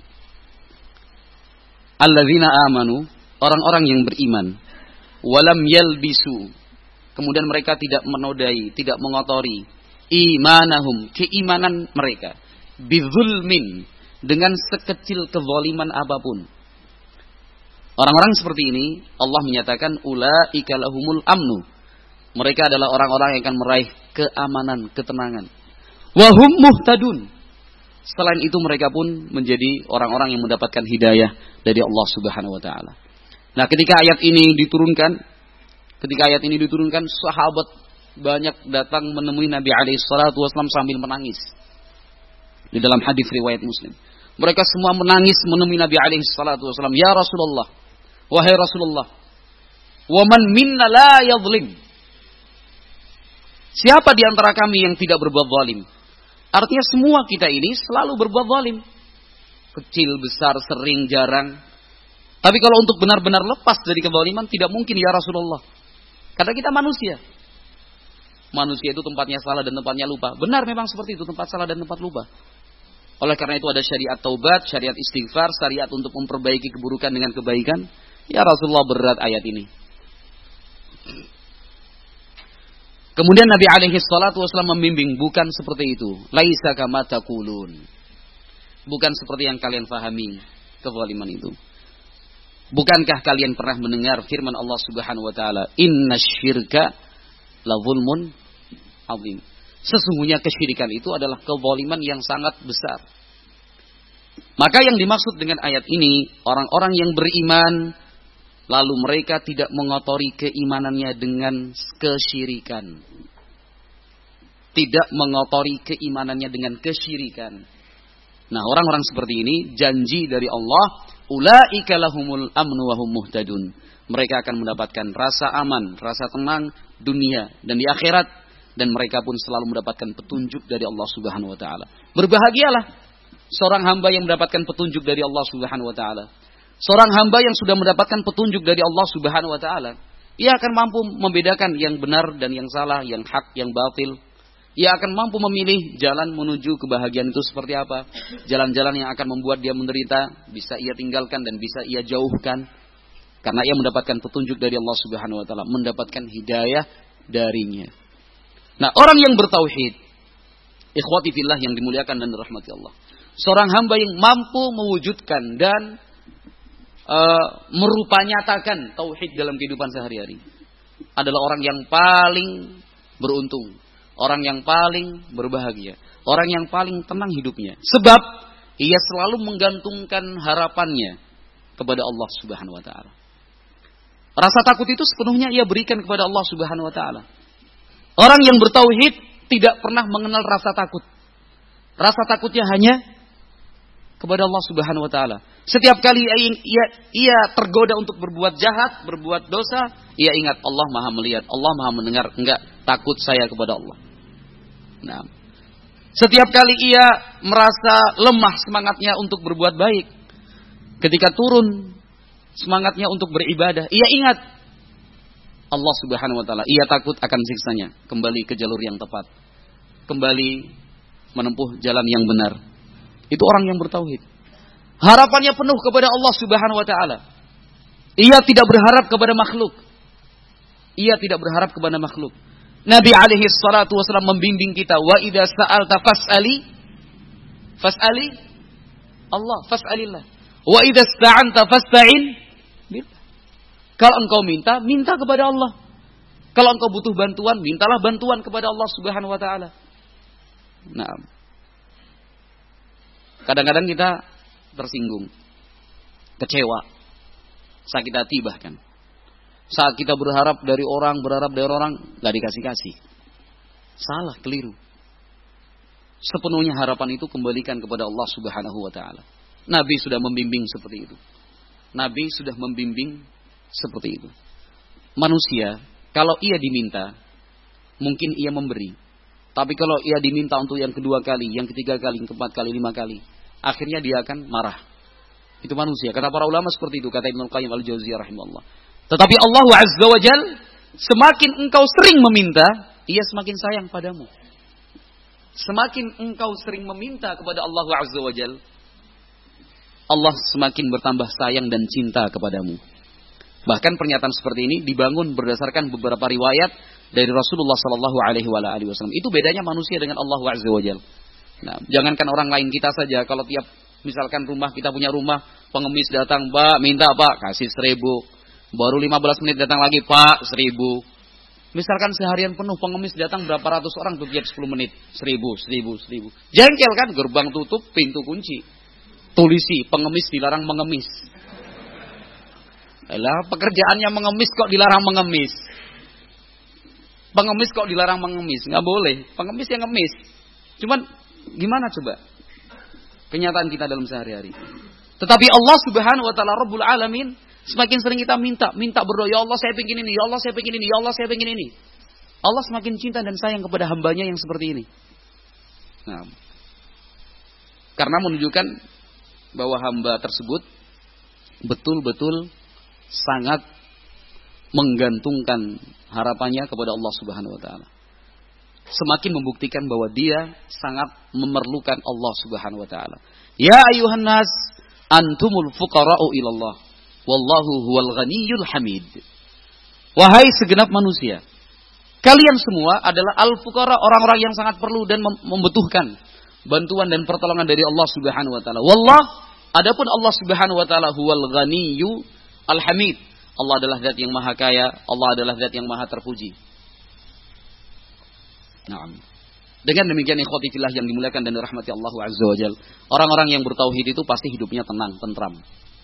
A: Alladzina amanu, orang-orang yang beriman, walam yalbisu, kemudian mereka tidak menodai, tidak mengotori imanahum, keimanan mereka, bidzulmin, dengan sekecil kezaliman apapun. Orang-orang seperti ini Allah menyatakan ulaika lahumul amnu. Mereka adalah orang-orang yang akan meraih keamanan, ketenangan. Wahum muhtadun. Selain itu mereka pun menjadi orang-orang yang mendapatkan hidayah dari Allah Subhanahu wa taala. Nah, ketika ayat ini diturunkan, sahabat banyak datang menemui Nabi alaihi salatu wasallam sambil menangis. Di dalam hadis riwayat Muslim. Mereka semua menangis menemui Nabi alaihi salatu wasallam, "Ya Rasulullah, wahai Rasulullah, wa man minna la yadhlim?" Siapa di antara kami yang tidak berbuat zalim? Artinya semua kita ini selalu berbuat zalim. Kecil, besar, sering, jarang. Tapi kalau untuk benar-benar lepas dari kezaliman tidak mungkin ya Rasulullah. Karena kita manusia. Manusia itu tempatnya salah dan tempatnya lupa. Benar memang seperti itu, tempat salah dan tempat lupa. Oleh karena itu ada syariat taubat, syariat istighfar, syariat untuk memperbaiki keburukan dengan kebaikan. Ya Rasulullah, berat ayat ini. Kemudian Nabi alaihi salatu wasallam membimbing, bukan seperti itu. Laisa kama taqulun. Bukan seperti yang kalian fahami kezaliman itu. Bukankah kalian pernah mendengar firman Allah Subhanahu wa taala, "Innasyirka la zulmun azim." Sesungguhnya kesyirikan itu adalah kezaliman yang sangat besar. Maka yang dimaksud dengan ayat ini, orang-orang yang beriman lalu mereka tidak mengotori keimanannya dengan kesyirikan. Tidak mengotori keimanannya dengan kesyirikan. Nah, orang-orang seperti ini janji dari Allah, ulaika lahumul amnu wa hum muhtadun. Mereka akan mendapatkan rasa aman, rasa tenang dunia dan di akhirat, dan mereka pun selalu mendapatkan petunjuk dari Allah Subhanahu wa taala. Berbahagialah seorang hamba yang mendapatkan petunjuk dari Allah Subhanahu wa taala. Seorang hamba yang sudah mendapatkan petunjuk dari Allah Subhanahu wa taala, ia akan mampu membedakan yang benar dan yang salah, yang hak, yang batil. Ia akan mampu memilih jalan menuju kebahagiaan itu seperti apa. Jalan-jalan yang akan membuat dia menderita bisa ia tinggalkan dan bisa ia jauhkan. Karena ia mendapatkan petunjuk dari Allah Subhanahu wa taala, mendapatkan hidayah darinya. Nah, orang yang bertauhid, ikhwati fillah yang dimuliakan dan dirahmati Allah. Seorang hamba yang mampu mewujudkan dan merupanyatakan tauhid dalam kehidupan sehari-hari adalah orang yang paling beruntung, orang yang paling berbahagia, orang yang paling tenang hidupnya. Sebab ia selalu menggantungkan harapannya kepada Allah Subhanahu wa taala. Rasa takut itu sepenuhnya ia berikan kepada Allah Subhanahu wa taala. Orang yang bertauhid tidak pernah mengenal rasa takut. Rasa takutnya hanya kepada Allah Subhanahu wa taala. Setiap kali ia tergoda untuk berbuat jahat, berbuat dosa, ia ingat Allah Maha melihat, Allah Maha mendengar. Enggak, takut saya kepada Allah. Nah, setiap kali ia merasa lemah semangatnya untuk berbuat baik, ketika turun semangatnya untuk beribadah, ia ingat Allah Subhanahu wa taala. Ia takut akan siksanya, kembali ke jalur yang tepat, kembali menempuh jalan yang benar. Itu orang yang bertauhid. Harapannya penuh kepada Allah Subhanahu wa taala. Ia tidak berharap kepada makhluk. Ia tidak berharap kepada makhluk. Nabi alaihi salatu wasallam membimbing kita, wa idza sa'alta fas'ali Allah, fas'alillah. Wa idza ista'anta fasta'in billah. Kalau engkau minta kepada Allah. Kalau engkau butuh bantuan, mintalah bantuan kepada Allah Subhanahu wa taala. Nah, kadang-kadang kita tersinggung, kecewa, sakit hati bahkan. Saat kita berharap dari orang, gak dikasih-kasih. Salah, keliru. Sepenuhnya harapan itu kembalikan kepada Allah Subhanahu wa taala. Nabi sudah membimbing seperti itu. Nabi sudah membimbing seperti itu. Manusia, kalau ia diminta, mungkin ia memberi. Tapi kalau ia diminta untuk yang kedua kali, yang ketiga kali, yang keempat kali, 5 kali, akhirnya dia akan marah. Itu manusia. Kata para ulama seperti itu, kata Ibnu Qayyim Al-Jauziyah rahimahullah. Tetapi Allah Azza wa Jal, semakin engkau sering meminta, ia semakin sayang padamu. Semakin engkau sering meminta kepada Allah Azza wa Jal, Allah semakin bertambah sayang dan cinta kepadamu. Bahkan pernyataan seperti ini dibangun berdasarkan beberapa riwayat dari Rasulullah Sallallahu Alaihi Wasallam. Itu bedanya manusia dengan Allah Azza wa Jal. Nah, jangankan orang lain, kita saja kalau tiap misalkan kita punya rumah, pengemis datang, Pak, minta Pak, kasih 1.000. Baru 15 menit datang lagi, Pak, 1.000. Misalkan seharian penuh pengemis datang berapa ratus orang tuh tiap 10 menit, 1.000. Jengkel kan, gerbang tutup, pintu kunci. Tulisi, pengemis dilarang mengemis. Lah, pekerjaannya mengemis kok dilarang mengemis. Pengemis kok dilarang mengemis? Nggak boleh. Pengemis yang ngemis. Cuman gimana coba kenyataan kita dalam sehari-hari? Tetapi Allah Subhanahu wa taala Rabbul Alamin, semakin sering kita minta berdoa, ya Allah saya pengen ini, ya Allah saya pengen ini, ya Allah saya pengen ini. Allah semakin cinta dan sayang kepada hambanya yang seperti ini. Nah, karena menunjukkan bahwa hamba tersebut betul-betul sangat menggantungkan harapannya kepada Allah Subhanahu wa taala. Semakin membuktikan bahwa dia sangat memerlukan Allah Subhanahu wa taala. Ya ayuhan nas, antumul fuqara'u ilallah, wallahu huwal ghaniyyul hamid. Wahai segenap manusia, kalian semua adalah al-fuqara, orang-orang yang sangat perlu dan membutuhkan bantuan dan pertolongan dari Allah Subhanahu wa taala. Wallah, adapun Allah Subhanahu wa taala huwal ghaniyyu al-hamid. Allah adalah zat yang maha kaya, Allah adalah zat yang maha terpuji. Naam. Dengan demikian ikhwati fillah yang dimuliakan dan dirahmati Allah Azza wa Jalla, orang-orang yang bertauhid itu pasti hidupnya tenang, tentram.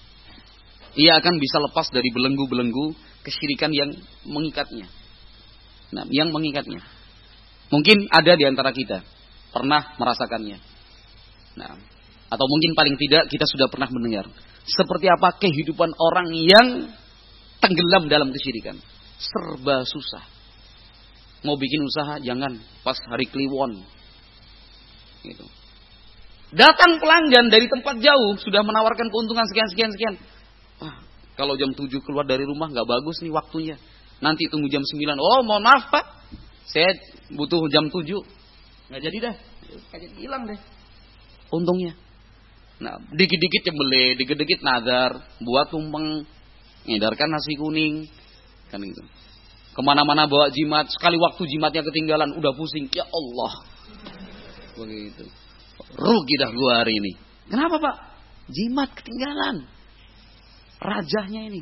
A: Ia akan bisa lepas dari belenggu-belenggu kesyirikan yang mengikatnya. Nah, yang mengikatnya. Mungkin ada di antara kita pernah merasakannya. Nah, atau mungkin paling tidak kita sudah pernah mendengar seperti apa kehidupan orang yang tenggelam dalam kesyirikan. Serba susah. Mau bikin usaha, jangan pas hari Kliwon. Gitu. Datang pelanggan dari tempat jauh, sudah menawarkan keuntungan sekian. Kalau jam 7 keluar dari rumah, nggak bagus nih waktunya. Nanti tunggu jam 9. Oh, mohon maaf Pak, saya butuh jam 7. Nggak jadi dah. Kayak hilang deh untungnya. Nah, dikit-dikit cembele, dikit-dikit nazar, buat tumpeng, ngedarkan nasi kuning, kan gitu. Kemana-mana bawa jimat, sekali waktu jimatnya ketinggalan, udah pusing, ya Allah. Begitu. Rugi dah gua hari ini. Kenapa Pak? Jimat ketinggalan. Rajahnya ini.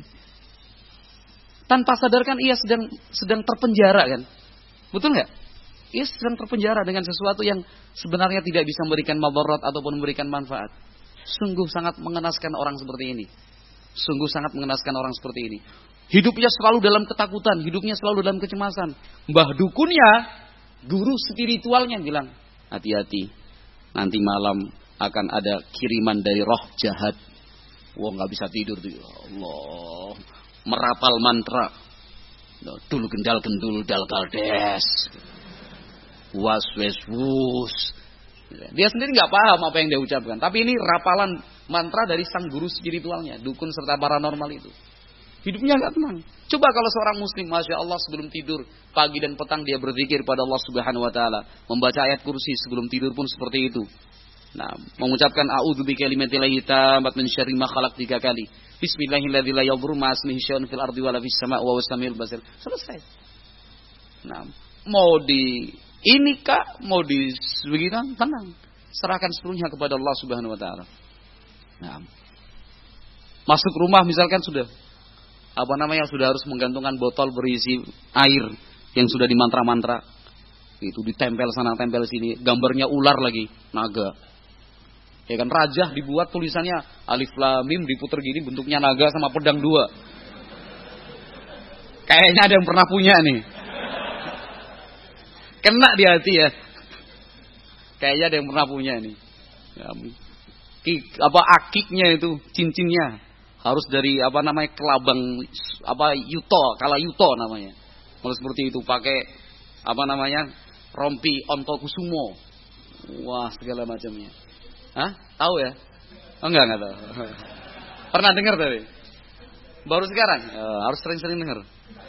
A: Tanpa sadarkan ia sedang terpenjara kan. Betul nggak? Ia sedang terpenjara dengan sesuatu yang sebenarnya tidak bisa memberikan madarat ataupun memberikan manfaat. Sungguh sangat mengenaskan orang seperti ini. Sungguh sangat mengenaskan orang seperti ini. Hidupnya selalu dalam ketakutan, hidupnya selalu dalam kecemasan. Mbah dukunnya, guru spiritualnya bilang, hati-hati, nanti malam akan ada kiriman dari roh jahat. Wah, nggak bisa tidur tuh, ya Allah. Merapal mantra, dulu gendal gendul dal kaldes, was wes wus. Dia sendiri nggak paham apa yang dia ucapkan, tapi ini rapalan mantra dari sang guru spiritualnya, dukun serta paranormal itu. Hidupnya nggak tenang. Coba kalau seorang muslim, masya Allah, sebelum tidur pagi dan petang dia berzikir pada Allah Subhanahu Wa Taala, membaca ayat kursi sebelum tidur pun seperti itu. Nah, mengucapkan a'udzu bikalimatillahi tammat min syarri ma khalaq 3 kali. Bismillahirrahmanirrahim la yadhurru ma ismihi syai'un fil ardi wala fis sama' wa huwas samiul basir. Selesai. Nah, mau di ini kak, mau di begitu, tenang. Serahkan sepenuhnya kepada Allah Subhanahu Wa Taala. Nah, masuk rumah misalkan sudah sudah harus menggantungkan botol berisi air yang sudah dimantra-mantra. Itu ditempel sana, tempel sini, gambarnya ular lagi, naga. Ya kan, rajah dibuat tulisannya alif lam mim, diputer gini bentuknya naga sama pedang 2. Kayaknya ada yang pernah punya nih. Kena di hati ya. Kayaknya ada yang pernah punya nih. Ya, akiknya itu, cincinnya harus dari kelabang yuto, kala yuto namanya. Kalau seperti itu pakai rompi Ontokusumo. Wah, segala macamnya. Hah? Tahu ya? Oh, enggak tahu. Pernah dengar tadi? Baru sekarang? Harus sering-sering dengar.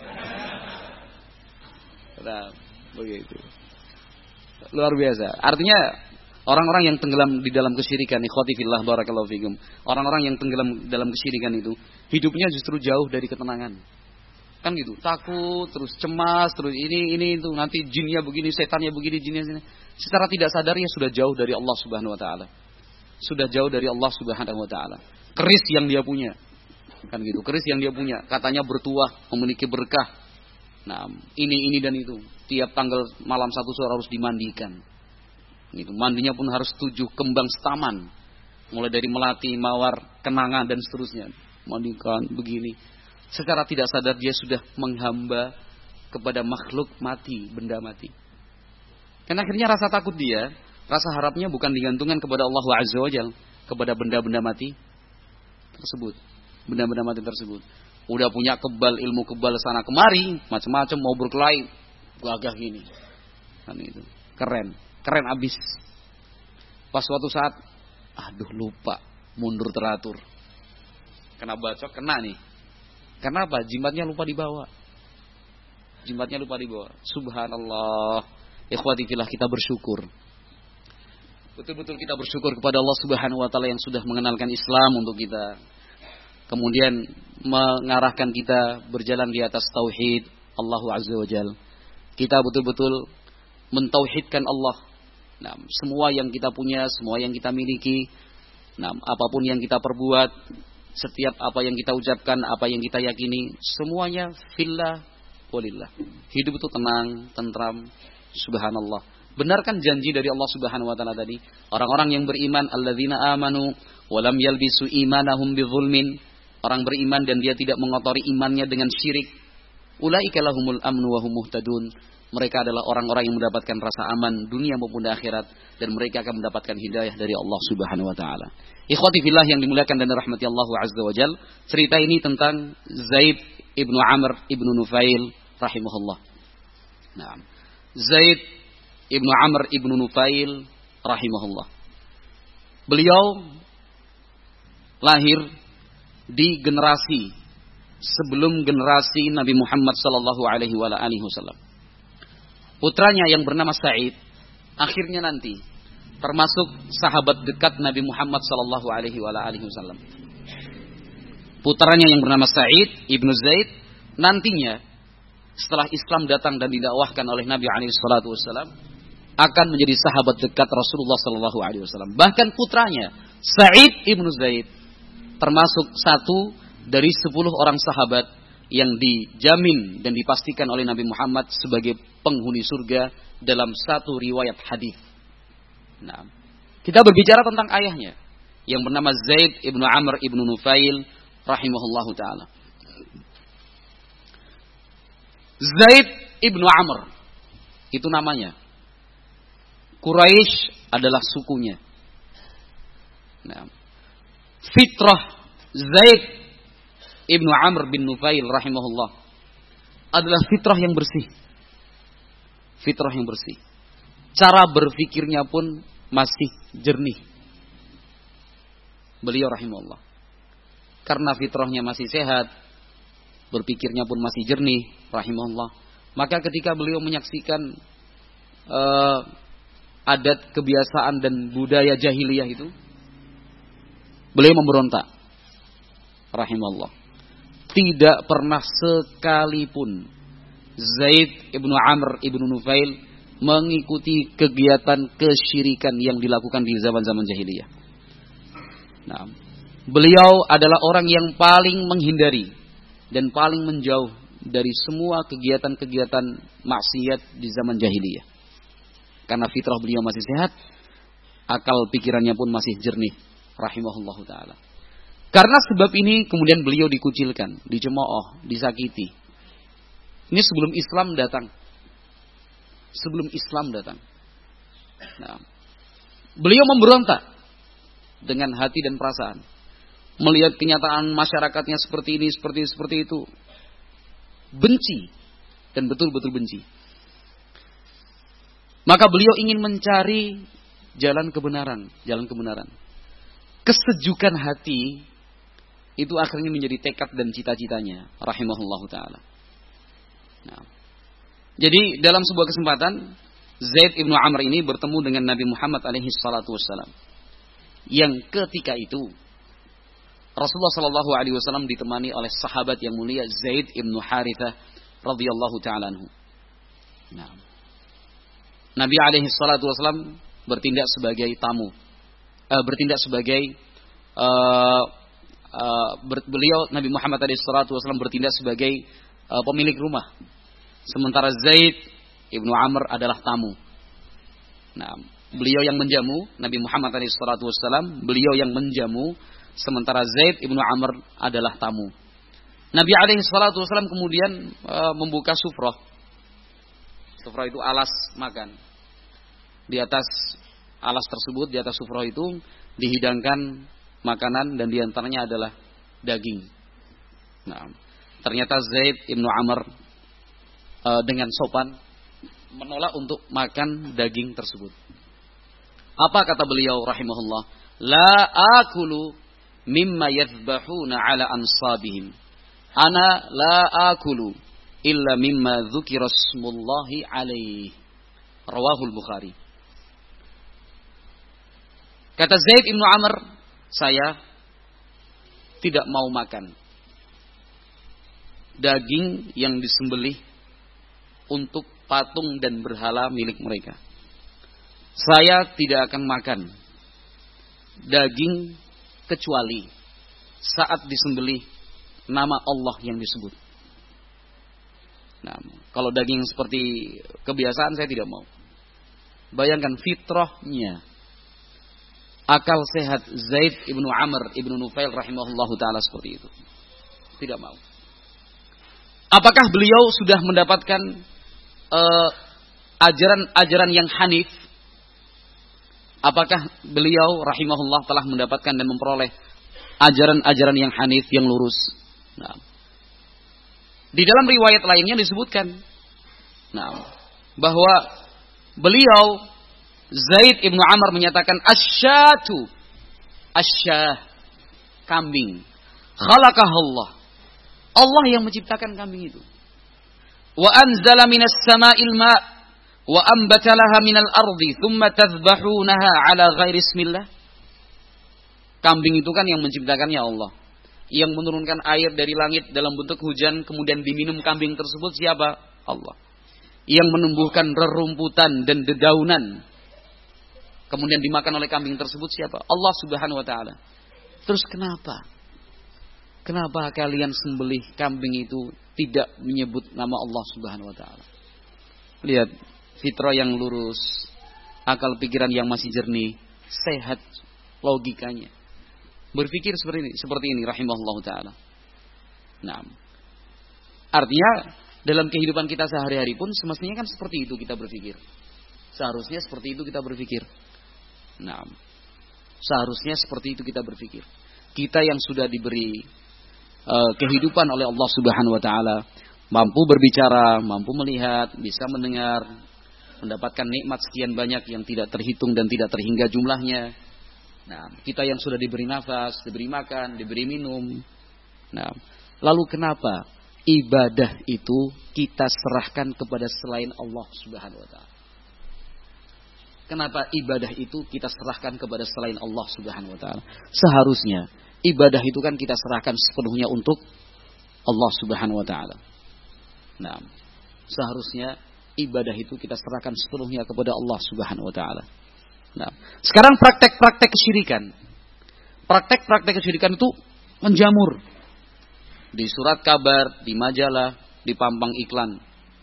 A: Nah, begitu. Luar biasa. Artinya orang-orang yang tenggelam di dalam kesyirikan, ikhwati fillah barakallahu fikum. Orang-orang yang tenggelam dalam kesyirikan itu hidupnya justru jauh dari ketenangan. Kan gitu, takut, terus cemas, terus ini itu, nanti jinnya begini, setannya begini, jinnya sini. Secara tidak sadar ya sudah jauh dari Allah Subhanahu wa taala. Sudah jauh dari Allah Subhanahu wa taala. Keris yang dia punya. Kan gitu, keris yang dia punya, katanya bertuah, memiliki berkah. Nah, ini dan itu. Tiap tanggal malam 1 sore harus dimandikan. Gitu. Mandinya pun harus 7 kembang setaman. Mulai dari melati, mawar, kenanga dan seterusnya. Mandikan begini. Secara tidak sadar dia sudah menghamba kepada makhluk mati, benda mati. Karena akhirnya rasa takut dia, rasa harapnya bukan digantungkan kepada Allah Azza wa Jalla, kepada benda-benda mati tersebut. Benda-benda mati tersebut. Udah punya kebal, ilmu kebal sana kemari, macam-macam mau berkelahi, gagah gini. Kan itu. Keren abis. Pas suatu saat, aduh lupa, mundur teratur. Kena bacok, kena nih. Karena apa? Jimatnya lupa dibawa. Subhanallah. Ikhwati fillah, kita bersyukur. Betul-betul kita bersyukur kepada Allah Subhanahu wa taala yang sudah mengenalkan Islam untuk kita. Kemudian mengarahkan kita berjalan di atas tauhid Allah Azza wa Jalla. Kita betul-betul mentauhidkan Allah. Nah, semua yang kita punya, semua yang kita miliki, nah, apapun yang kita perbuat, setiap apa yang kita ucapkan, apa yang kita yakini, semuanya fillah walillah. Hidup itu tenang, tentram, subhanallah. Benarkan janji dari Allah Subhanahu wa taala tadi, orang-orang yang beriman, alladzina amanu wa lam yalbisu imanahum bidzulmin, orang beriman dan dia tidak mengotori imannya dengan syirik. Ulaika lahumul amnu wa hum muhtadun. Mereka adalah orang-orang yang mendapatkan rasa aman dunia maupun di akhirat, dan mereka akan mendapatkan hidayah dari Allah Subhanahu wa taala. Ikhwati fillah yang dimuliakan dan dirahmati Allah Azza wa Jalla, cerita ini tentang Zaid ibnu Amr ibnu Nufail rahimahullah. Nah, Zaid ibnu Amr ibnu Nufail rahimahullah. Beliau lahir di generasi sebelum generasi Nabi Muhammad sallallahu alaihi wasallam. Putranya yang bernama Sa'id akhirnya nanti termasuk sahabat dekat Nabi Muhammad sallallahu alaihi wasallam. Putranya yang bernama Sa'id ibnu Zaid nantinya setelah Islam datang dan didakwahkan oleh Nabi alaihi salatu wasallam akan menjadi sahabat dekat Rasulullah sallallahu alaihi wasallam. Bahkan putranya Sa'id ibnu Zaid termasuk satu dari 10 orang sahabat yang dijamin dan dipastikan oleh Nabi Muhammad sebagai penghuni surga dalam satu riwayat hadis. Nah, kita berbicara tentang ayahnya yang bernama Zaid ibnu Amr ibnu Nufail rahimahullahu taala. Zaid ibnu Amr itu namanya. Quraisy adalah sukunya. Nah, fitrah Zaid ibnu Amr bin Nufail rahimahullah adalah fitrah yang bersih. Fitrah yang bersih. Cara berfikirnya pun masih jernih. Beliau rahimahullah. Karena fitrahnya masih sehat, berpikirnya pun masih jernih, rahimahullah. Maka ketika beliau menyaksikan adat, kebiasaan dan budaya jahiliyah itu, beliau memberontak, rahimahullah. Tidak pernah sekalipun Zaid ibnu Amr ibnu Nufail mengikuti kegiatan kesyirikan yang dilakukan di zaman-zaman jahiliyah. Nah, beliau adalah orang yang paling menghindari dan paling menjauh dari semua kegiatan-kegiatan maksiat di zaman jahiliyah. Karena fitrah beliau masih sehat, akal pikirannya pun masih jernih, rahimahullahu taala. Karena sebab ini kemudian beliau dikucilkan, dicemooh, disakiti. Ini sebelum Islam datang. Sebelum Islam datang. Nah, beliau memberontak dengan hati dan perasaan. Melihat kenyataan masyarakatnya seperti ini, seperti itu. Benci. Dan betul-betul benci. Maka beliau ingin mencari jalan kebenaran. Kesejukan hati itu akhirnya menjadi tekad dan cita-citanya, rahimahullahu taala. Nah, jadi dalam sebuah kesempatan Zaid ibnu Amr ini bertemu dengan Nabi Muhammad alaihi salatu wassalam. Yang ketika itu Rasulullah sallallahu alaihi wasallam ditemani oleh sahabat yang mulia Zaid ibnu Harithah radhiyallahu taala anhu. Nah, Nabi alaihi salatu wasallam bertindak sebagai tamu. Beliau Nabi Muhammad alaihi salatu wasallam bertindak sebagai pemilik rumah. Sementara Zaid ibnu Amr adalah tamu. Nah, beliau yang menjamu, Nabi Muhammad alaihi salatu wasallam, beliau yang menjamu, sementara Zaid ibnu Amr adalah tamu. Nabi alaihi salatu wasallam kemudian membuka sufrah. Sufrah itu alas makan. Di atas alas tersebut, di atas sufrah itu dihidangkan makanan dan diantaranya adalah daging. Nah, ternyata Zaid ibnu Amr dengan sopan menolak untuk makan daging tersebut. Apa kata beliau rahimahullah? La akulu mimma yadhbahuna ala ansabihim. Ana la akulu illa mimma dzukira smullahi alaihi. Rawahul Bukhari. Kata Zaid ibnu Amr, saya tidak mau makan daging yang disembelih untuk patung dan berhala milik mereka. Saya tidak akan makan daging kecuali saat disembelih nama Allah yang disebut. Nah, kalau daging seperti kebiasaan saya tidak mau. Bayangkan fitrahnya, akal sehat Zaid ibnu Amr ibnu Nufail rahimahullahu taala seperti itu. Tidak mau. Apakah beliau sudah mendapatkan ajaran-ajaran yang hanif? Apakah beliau rahimahullah telah mendapatkan dan memperoleh ajaran-ajaran yang hanif, yang lurus? Nah, di dalam riwayat lainnya disebutkan bahwa beliau Zaid ibnu Amr menyatakan asyatu, kambing, khalaqahullah, Allah yang menciptakan kambing itu. Wa anzala minas sama'il ma' wa ambata laha minal ardi thumma tadhbahunaha ala ghairi ismillah. Kambing itu kan yang menciptakannya Allah. Yang menurunkan air dari langit dalam bentuk hujan kemudian diminum kambing tersebut siapa? Allah. Yang menumbuhkan rerumputan dan dedaunan kemudian dimakan oleh kambing tersebut siapa? Allah Subhanahu wa taala. Terus kenapa kalian sembelih kambing itu tidak menyebut nama Allah Subhanahu wa taala? Lihat, fitrah yang lurus, akal pikiran yang masih jernih, sehat logikanya. Berpikir seperti ini rahimahullahu taala. Nah, artinya dalam kehidupan kita sehari-hari pun semestinya kan seperti itu kita berpikir. Seharusnya seperti itu kita berpikir. Nah, seharusnya seperti itu kita berpikir. Kita yang sudah diberi kehidupan oleh Allah Subhanahu wa taala, mampu berbicara, mampu melihat, bisa mendengar, mendapatkan nikmat sekian banyak yang tidak terhitung dan tidak terhingga jumlahnya. Nah, kita yang sudah diberi nafas, diberi makan, diberi minum. Nah, lalu kenapa ibadah itu kita serahkan kepada selain Allah Subhanahu wa taala? Kenapa ibadah itu kita serahkan kepada selain Allah Subhanahu wa taala? Seharusnya ibadah itu kan kita serahkan sepenuhnya untuk Allah Subhanahu wa taala. Nah, seharusnya ibadah itu kita serahkan sepenuhnya kepada Allah Subhanahu wa taala. Nah, sekarang praktek-praktek kesyirikan. Praktek-praktek kesyirikan itu menjamur. Di surat kabar, di majalah, di pampang iklan.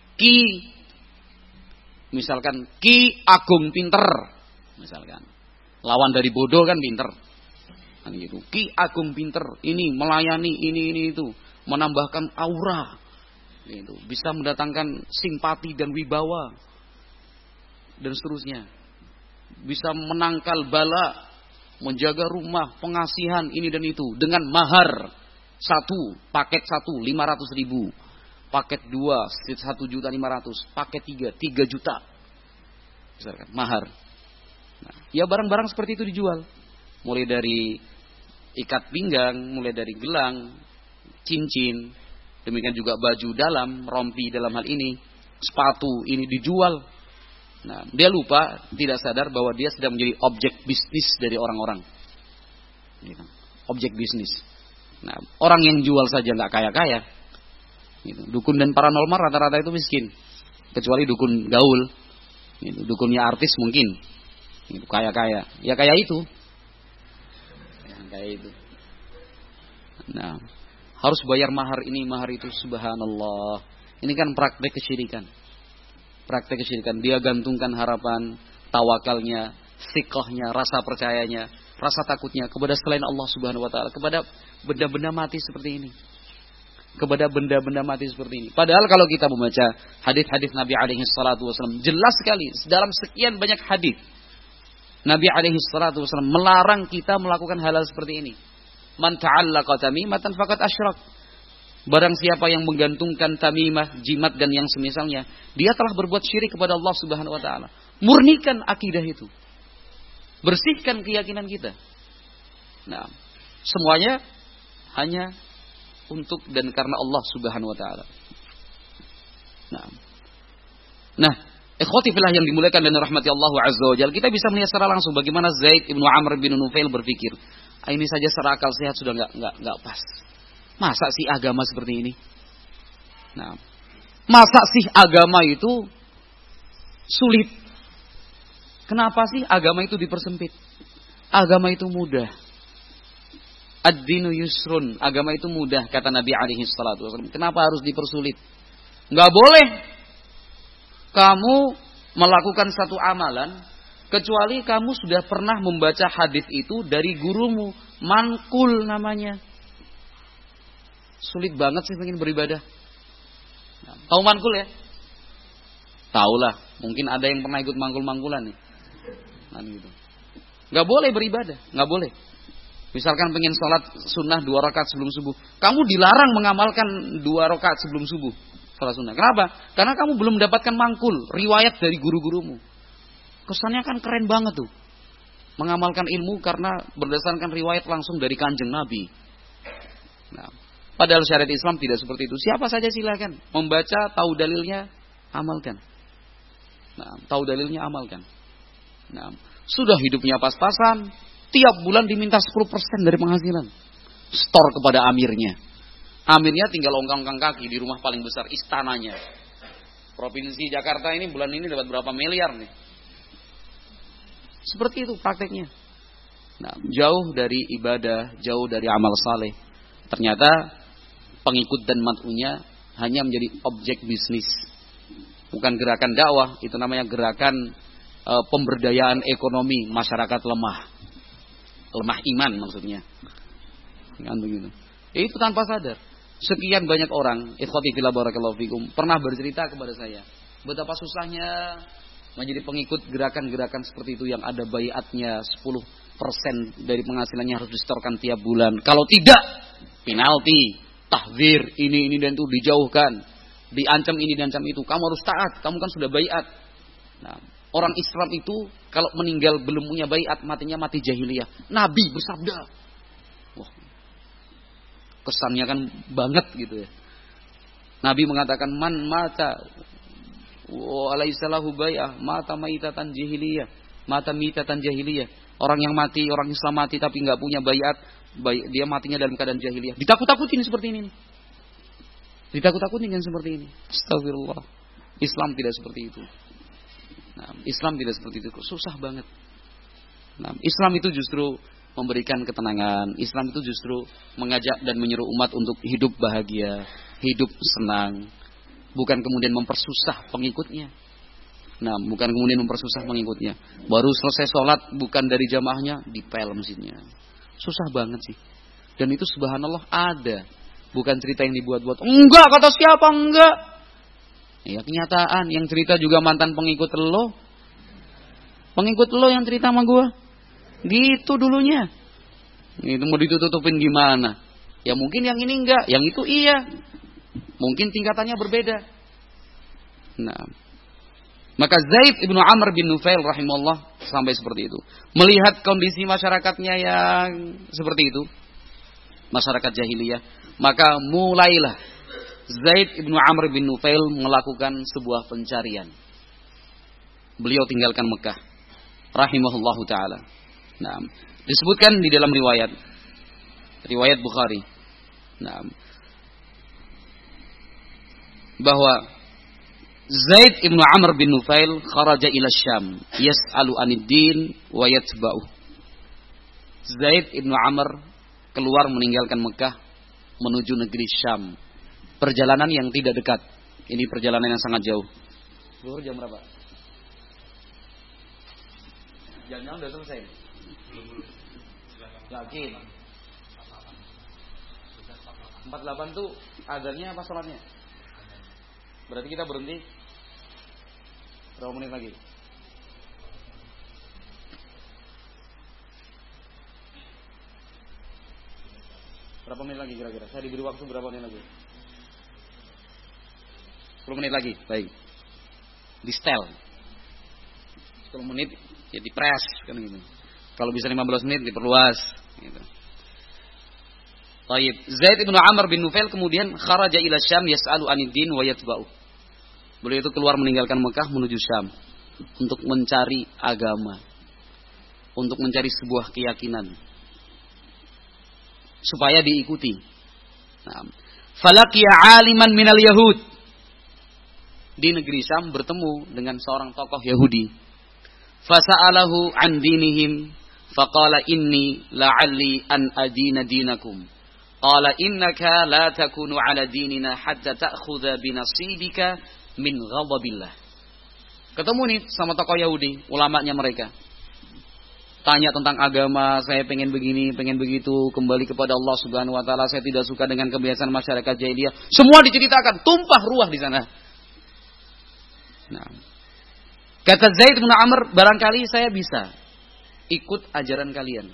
A: Misalkan Ki Agung pinter, misalkan. Lawan dari bodoh kan pinter. Kan gitu. Ki Agung pinter, ini melayani ini itu, menambahkan aura. Gitu. Bisa mendatangkan simpati dan wibawa dan seterusnya. Bisa menangkal bala, menjaga rumah, pengasihan ini dan itu dengan mahar paket 500.000, paket 2 1.500.000, paket 3 juta. Misalkan mahar. Nah, ya barang-barang seperti itu dijual. Mulai dari ikat pinggang, mulai dari gelang, cincin, demikian juga baju dalam, rompi dalam hal ini, sepatu ini dijual. Nah, dia lupa, tidak sadar bahwa dia sedang menjadi objek bisnis dari orang-orang. Gitu. Objek bisnis. Nah, orang yang jual saja nggak kaya-kaya. Gitu. Dukun dan paranormal rata-rata itu miskin, kecuali dukun gaul. Gitu. Dukunnya artis mungkin, gitu. Kaya-kaya. Ya kayak itu. Kayak itu. Nah, harus bayar mahar ini, mahar itu, subhanallah. Ini kan praktek kesyirikan. Praktek kesyirikan. Dia gantungkan harapan, tawakalnya, thiqahnya, rasa percayanya, rasa takutnya kepada selain Allah Subhanahu wa taala, kepada benda-benda mati seperti ini. Kepada benda-benda mati seperti ini. Padahal kalau kita membaca hadis-hadis Nabi alaihi salatu wasallam, jelas sekali dalam sekian banyak hadis Nabi alaihi salatu wasallam melarang kita melakukan hal-hal seperti ini. Man ta'allaqa tamimatan faqad asyrak. Barang siapa yang menggantungkan tamimah, jimat dan yang semisalnya, dia telah berbuat syirik kepada Allah Subhanahu wa taala. Murnikan akidah itu. Bersihkan keyakinan kita. Nah, semuanya hanya untuk dan karena Allah Subhanahu wa taala. Nah, ikhwati fillah yang dimuliakan dan dirahmati Allah Azza wa Jalla, kita bisa melihat secara langsung bagaimana Zaid ibnu Amr bin Nufail berpikir. Ini saja secara akal sehat sudah enggak pas. Masa sih agama seperti ini? Nah, masa sih agama itu sulit? Kenapa sih agama itu dipersempit? Agama itu mudah. Ad-dinu yusrun. Agama itu mudah, kata Nabi alaihi salatu wasallam. Kenapa harus dipersulit? Enggak boleh kamu melakukan satu amalan kecuali kamu sudah pernah membaca hadis itu dari gurumu. Manqul namanya. Sulit banget sih pengen beribadah. Nah, tahu manqul ya? Tahulah. Mungkin ada yang pernah ikut mangkul-mangkulan nih. Nah, gitu. Gak boleh beribadah, gak boleh. Misalkan pengen sholat sunnah 2 rakaat sebelum subuh, kamu dilarang mengamalkan 2 rakaat sebelum subuh sholat sunnah. Kenapa? Karena kamu belum mendapatkan mangkul, riwayat dari guru-gurumu. Kesannya kan keren banget tuh, mengamalkan ilmu karena berdasarkan riwayat langsung dari kanjeng Nabi. Nah, padahal syariat Islam tidak seperti itu. Siapa saja silakan membaca, tahu dalilnya, amalkan. Nah, tahu dalilnya, amalkan. Nah, sudah hidupnya pas-pasan, tiap bulan diminta 10% dari penghasilan. Store kepada amirnya. Amirnya tinggal ongkang-ongkang kaki di rumah paling besar, istananya. Provinsi Jakarta ini bulan ini dapat berapa miliar nih. Seperti itu prakteknya. Nah, jauh dari ibadah, jauh dari amal saleh. Ternyata pengikut dan mat'unya hanya menjadi objek bisnis. Bukan gerakan dakwah, itu namanya gerakan pemberdayaan ekonomi masyarakat lemah. Lemah iman maksudnya. Kan begitu. Itu tanpa sadar. Sekian banyak orang, ikhwati fillah barakallahu fikum, pernah bercerita kepada saya betapa susahnya menjadi pengikut gerakan-gerakan seperti itu yang ada baiatnya 10% dari penghasilannya harus disetorkan tiap bulan. Kalau tidak, penalti, tahdzir, ini dan itu dijauhkan, diancam ini diancam itu. Kamu harus taat, kamu kan sudah baiat. Nah, orang Islam itu kalau meninggal belum punya baiat, matinya mati jahiliyah. Nabi bersabda. Wah, kesannya kan banget gitu ya. Nabi mengatakan man mata alaihissalahu bai'ah mata maitatan jahiliyah, mata mitatan jahiliyah. Orang yang mati, orang Islam mati tapi enggak punya baiat, dia matinya dalam keadaan jahiliyah. Ditakut-takutin seperti ini. Ditakut-takutin kan seperti ini. Astagfirullah. Islam tidak seperti itu. Nah, Islam tidak seperti itu. Susah banget. Nah, Islam itu justru memberikan ketenangan. Islam itu justru mengajak dan menyeru umat untuk hidup bahagia, hidup senang. Bukan kemudian mempersusah pengikutnya. Nah, bukan kemudian mempersusah pengikutnya. Baru selesai sholat, bukan dari jamaahnya, dipel masjidnya. Susah banget sih. Dan itu subhanallah ada. Bukan cerita yang dibuat-buat. Enggak, kata siapa, enggak. Ya kenyataan, yang cerita juga mantan pengikut lo. Pengikut lo yang cerita sama gua. Gitu dulunya. Itu mau ditutupin gimana? Ya mungkin yang ini enggak, yang itu iya. Mungkin tingkatannya berbeda. Nah, Maka Zaid ibnu Amr bin Nufail rahimahullah sampai seperti itu. Melihat kondisi masyarakatnya yang seperti itu, masyarakat jahiliyah, maka mulailah Zaid ibnu Amr bin Nufail melakukan sebuah pencarian. Beliau tinggalkan Mekah, rahimahullahu taala. Nah, disebutkan di dalam riwayat Bukhari, nah, bahwa Zaid ibnu Amr bin Nufail kharaja ila Syam yas'alu anid din wa yatba'u. Zaid ibnu Amr keluar meninggalkan Mekah menuju negeri Syam. Perjalanan yang tidak dekat. Ini perjalanan yang sangat jauh. Zuhur jam berapa? Jamnya udah selesai. Yakin. 48 tuh azannya apa salatnya? Berarti kita berhenti berapa menit lagi? Berapa menit lagi kira-kira? Saya diberi waktu berapa menit lagi? 10 menit lagi. Baik. Di setel. 10 menit ya di press kan gitu. Kalau bisa 15 menit diperluas gitu. Baik, Zaid ibnu Amr bin Nufail kemudian kharaja ila Syam yas'alu anid din wa yatba'u. Beliau itu keluar meninggalkan Mekah menuju Syam untuk mencari agama, untuk mencari sebuah keyakinan supaya diikuti. Nah, falaqiya 'aliman minal yahud. Di negeri Syam bertemu dengan seorang tokoh Yahudi. Fasa'alahu an dinihim faqala inni la'alli an adina dinakum. Qala innaka la takunu ala dinina hatta ta'khudha binasibika min ghadabillah. Ketemu nih sama tokoh Yahudi, ulamanya mereka. Tanya tentang agama, saya pengen begini, pengen begitu, kembali kepada Allah Subhanahu wa taala, saya tidak suka dengan kebiasaan masyarakat jahiliyah. Semua diceritakan, tumpah ruah di sana. Nah, kata Zaid bin Amr, barangkali saya bisa ikut ajaran kalian.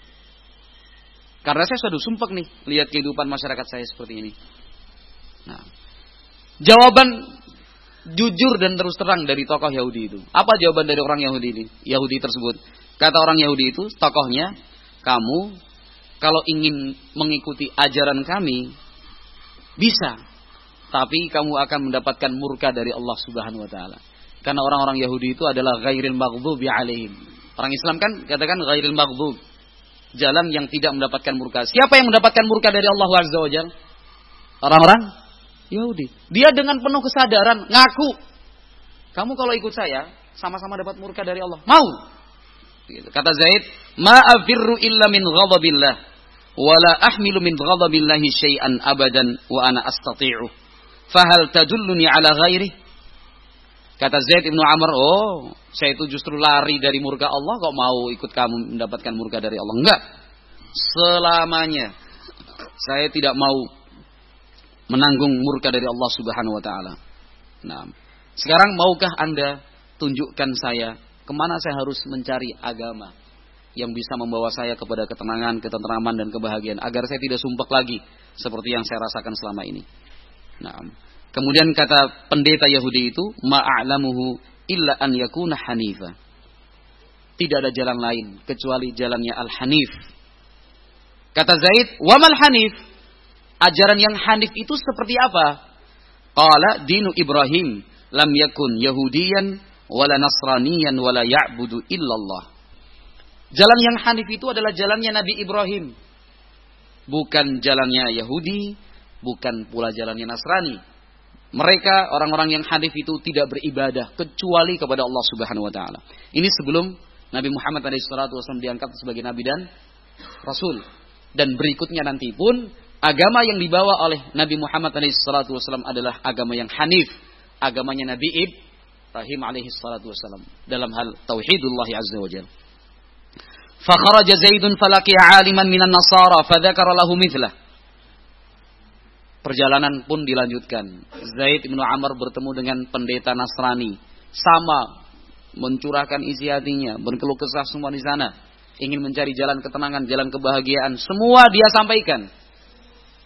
A: Karena saya sudah sumpah nih, lihat kehidupan masyarakat saya seperti ini. Nah, jawaban jujur dan terus terang dari tokoh Yahudi itu. Apa jawaban dari orang Yahudi ini? Yahudi tersebut. Kata orang Yahudi itu, tokohnya, kamu kalau ingin mengikuti ajaran kami, bisa. Tapi kamu akan mendapatkan murka dari Allah Subhanahu wa taala. Karena orang-orang Yahudi itu adalah ghairil maghdubi alaihim. Orang Islam kan katakan ghairil maghdub. Jalan yang tidak mendapatkan murka. Siapa yang mendapatkan murka dari Allah Azza wa Jalla? Orang-orang Yahudi. Dia dengan penuh kesadaran ngaku, kamu kalau ikut saya sama-sama dapat murka dari Allah. Mau? Gitu. Kata Zaid, ma afirru illa min ghadabillah wala ahmilu min ghadabillahi syai'an abadan wa ana astati'u. Fahal tadulluni ala ghairi? Kata Zaid ibnu Amr, saya itu justru lari dari murka Allah, kok mau ikut kamu mendapatkan murka dari Allah? Enggak. Selamanya saya tidak mau menanggung murka dari Allah Subhanahu wa taala. Nah, sekarang maukah Anda tunjukkan saya kemana saya harus mencari agama yang bisa membawa saya kepada ketenangan, ketentraman dan kebahagiaan agar saya tidak sumpah lagi seperti yang saya rasakan selama ini. Nah, kemudian kata pendeta Yahudi itu, ma'alamuhu illa an yakuna hanifa. Tidak ada jalan lain kecuali jalannya al-hanif. Kata Zaid, wa mal hanif? Ajaran yang hanif itu seperti apa? Qala dinu Ibrahim lam yakun yahudiyan wala nasraniyan wala ya'budu illallah. Jalan yang hanif itu adalah jalannya Nabi Ibrahim. Bukan jalannya Yahudi, bukan pula jalannya Nasrani. Mereka orang-orang yang hanif itu tidak beribadah kecuali kepada Allah Subhanahu wa taala. Ini sebelum Nabi Muhammad SAW diangkat sebagai nabi dan rasul. Dan berikutnya nanti pun agama yang dibawa oleh Nabi Muhammad SAW adalah agama yang hanif, agamanya Nabi Ibrahim SAW dalam hal tauhidullah azza wajalla. Fa kharaja Zaidun falaqiya 'aliman minan nasara fadzakara lahu mithlah. Perjalanan pun dilanjutkan. Zaid bin Amr bertemu dengan pendeta Nasrani, sama mencurahkan isi hatinya, berkeluh kesah semua di sana, ingin mencari jalan ketenangan, jalan kebahagiaan, semua dia sampaikan.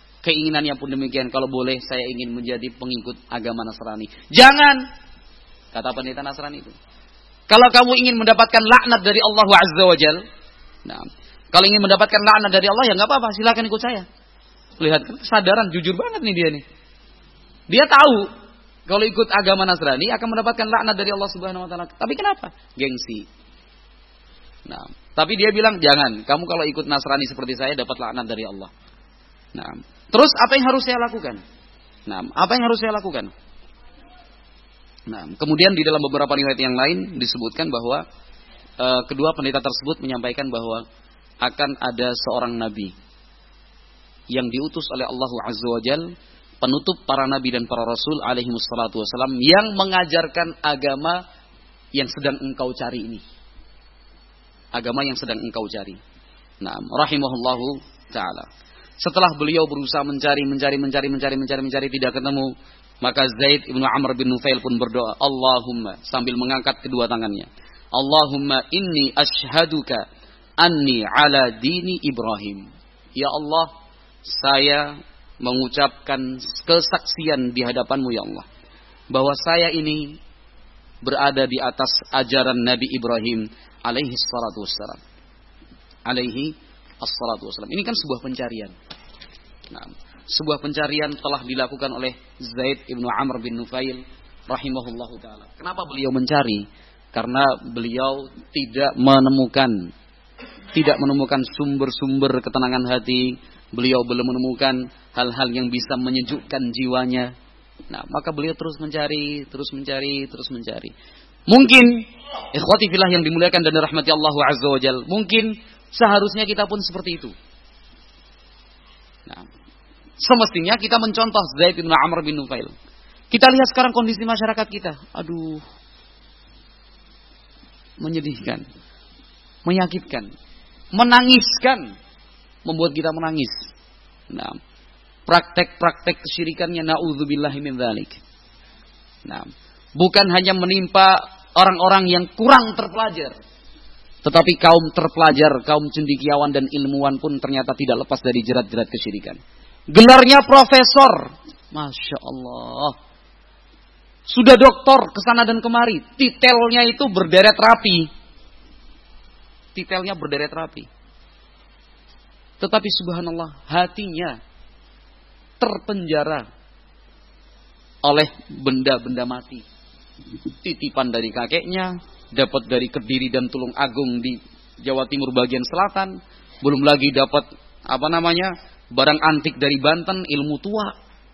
A: Keinginannya pun demikian, kalau boleh saya ingin menjadi pengikut agama Nasrani. Jangan, Kata pendeta Nasrani itu. Kalau kamu ingin mendapatkan laknat dari Allah Azza wa Jalla, nah, kalau ingin mendapatkan laknat dari Allah ya nggak apa-apa, silakan ikut saya. Lihat kesadaran, jujur banget nih dia nih. Dia tahu kalau ikut agama Nasrani akan mendapatkan laknat dari Allah Subhanahu wa taala. Tapi kenapa? Gengsi. Nah, tapi dia bilang jangan, kamu kalau ikut Nasrani seperti saya dapat laknat dari Allah. Nah, terus apa yang harus saya lakukan? Nah, apa yang harus saya lakukan? Nah, kemudian di dalam beberapa riwayat yang lain disebutkan bahwa kedua pendeta tersebut menyampaikan bahwa akan ada seorang nabi yang diutus oleh Allah Azza wa Jalla, penutup para nabi dan para rasul alaihi wassalatu wassalam, yang mengajarkan agama yang sedang engkau cari ini. Agama yang sedang engkau cari. Nah, rahimahullahu taala. Setelah beliau berusaha mencari tidak ketemu, maka Zaid ibnu Amr bin Nufail pun berdoa, Allahumma, sambil mengangkat kedua tangannya. Allahumma inni ashhaduka anni ala dini Ibrahim. Ya Allah, saya mengucapkan kesaksian di hadapanmu ya Allah, bahwa saya ini berada di atas ajaran Nabi Ibrahim alaihi salatu wassalam. Alaihi assalatu wassalam. Ini kan sebuah pencarian. Nah, sebuah pencarian telah dilakukan oleh Zaid ibnu Amr bin Nufail rahimahullahu taala. Kenapa beliau mencari? Karena beliau tidak menemukan sumber-sumber ketenangan hati. Beliau belum menemukan hal-hal yang bisa menyejukkan jiwanya. Nah, maka beliau terus mencari. Mungkin ikhwati fillah yang dimuliakan dan dirahmati Allah Azza wa Jalla, mungkin seharusnya kita pun seperti itu. Nah, semestinya kita mencontoh Zaid bin Amr bin Nufail. Kita lihat sekarang kondisi masyarakat kita. Aduh, menyedihkan, menyakitkan, menangiskan, membuat kita menangis. Nah, praktek-praktek kesyirikannya naudzubillahi min dzalik. Nah, bukan hanya menimpa orang-orang yang kurang terpelajar, tetapi kaum terpelajar, kaum cendekiawan dan ilmuwan pun ternyata tidak lepas dari jerat-jerat kesyirikan. Gelarnya profesor, masya Allah, sudah doktor kesana dan kemari, titelnya itu berderet rapi, tetapi subhanallah hatinya terpenjara oleh benda-benda mati. Titipan dari kakeknya, dapat dari Kediri dan Tulung Agung di Jawa Timur bagian selatan, belum lagi dapat barang antik dari Banten, ilmu tua.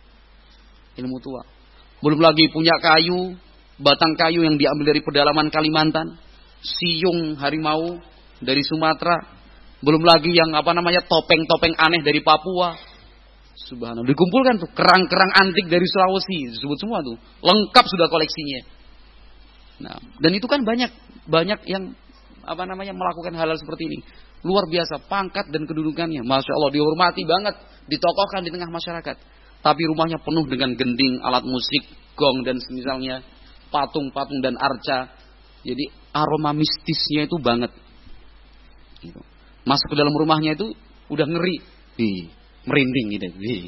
A: Belum lagi punya kayu, batang kayu yang diambil dari pedalaman Kalimantan, siung harimau dari Sumatera, belum lagi yang topeng-topeng aneh dari Papua. Subhanallah, dikumpulkan tuh kerang-kerang antik dari Sulawesi, disebut semua tuh, lengkap sudah koleksinya. Nah, dan itu kan banyak yang melakukan hal-hal seperti ini. Luar biasa pangkat dan kedudukannya, masya Allah, dihormati banget, ditokohkan di tengah masyarakat. Tapi rumahnya penuh dengan gending, alat musik, gong dan semisalnya, patung-patung dan arca. Jadi aroma mistisnya itu banget. Gitu. Masuk ke dalam rumahnya itu udah ngeri, merinding gitu.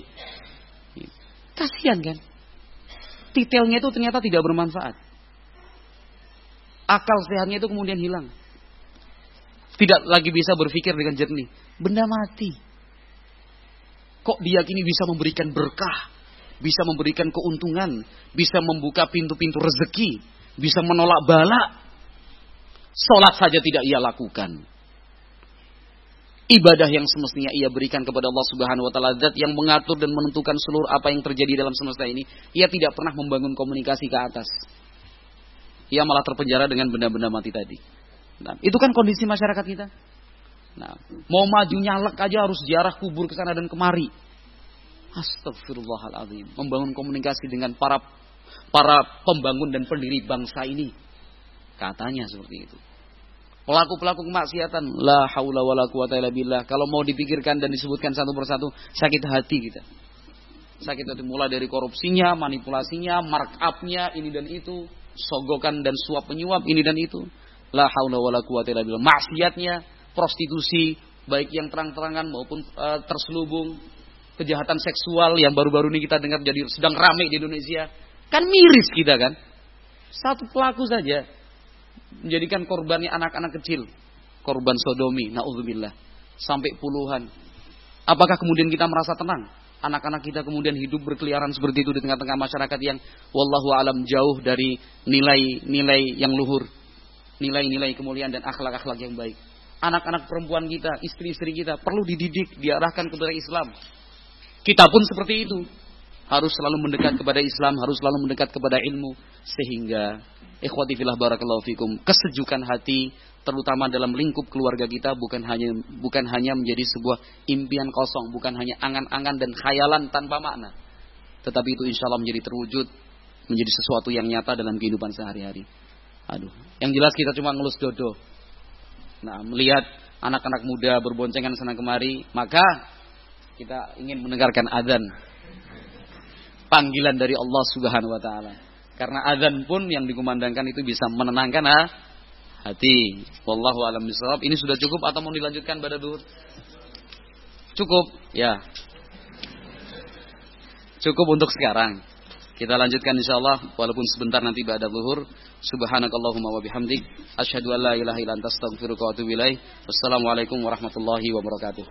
A: Kasihan kan? Titelnya itu ternyata tidak bermanfaat. Akal sehatnya itu kemudian hilang. Tidak lagi bisa berpikir dengan jernih. Benda mati. Kok diyakini bisa memberikan berkah, bisa memberikan keuntungan, bisa membuka pintu-pintu rezeki, bisa menolak bala. Salat saja tidak ia lakukan. Ibadah yang semestinya ia berikan kepada Allah Subhanahu wa taala, zat yang mengatur dan menentukan seluruh apa yang terjadi dalam semesta ini, ia tidak pernah membangun komunikasi ke atas. Ia malah terpenjara dengan benda-benda mati tadi. Nah, itu kan kondisi masyarakat kita. Nah, mau maju nyalek aja harus ziarah kubur ke sana dan kemari. Astagfirullahaladzim. Membangun komunikasi dengan para pembangun dan pendiri bangsa ini. Katanya seperti itu. Pelaku-pelaku kemaksiatan, la haula wala quwata illa billah. Kalau mau dipikirkan dan disebutkan satu persatu, sakit hati kita. Sakit hati mulai dari korupsinya, manipulasinya, markup-nya, ini dan itu, sogokan dan suap penyuap ini dan itu. La haula wala quwata illa billah. Maksiatnya, prostitusi, baik yang terang-terangan maupun terselubung, kejahatan seksual yang baru-baru ini kita dengar jadi sedang ramai di Indonesia. Kan miris kita kan? Satu pelaku saja menjadikan korbannya anak-anak kecil, korban sodomi, naudzubillah, sampai puluhan. Apakah kemudian kita merasa tenang? Anak-anak kita kemudian hidup berkeliaran seperti itu di tengah-tengah masyarakat yang wallahu alam jauh dari nilai-nilai yang luhur, nilai-nilai kemuliaan dan akhlak-akhlak yang baik. Anak-anak perempuan kita, istri-istri kita perlu dididik, diarahkan kepada Islam. Kita pun seperti itu. Harus selalu mendekat kepada Islam, harus selalu mendekat kepada ilmu. Sehingga, ikhwati fillah barakallahu fikum, kesejukan hati, terutama dalam lingkup keluarga kita, bukan hanya menjadi sebuah impian kosong, bukan hanya angan-angan dan khayalan tanpa makna. Tetapi itu insya Allah menjadi terwujud, menjadi sesuatu yang nyata dalam kehidupan sehari-hari. Yang jelas kita cuma ngelus dodo. Nah, melihat anak-anak muda berboncengan sana kemari, maka kita ingin mendengarkan azan. Panggilan dari Allah Subhanahu wa taala. Karena azan pun yang dikumandangkan itu bisa menenangkan hati. Wallahu a'lam bishawab. Ini sudah cukup atau mau dilanjutkan pada zuhur? Cukup, ya. Cukup untuk sekarang. Kita lanjutkan insyaallah walaupun sebentar nanti ba'da zuhur. Subhanakallahumma wa bihamdik asyhadu an la ilaha illa anta astaghfiruka wa atubu ilaik. Wassalamualaikum warahmatullahi wabarakatuh.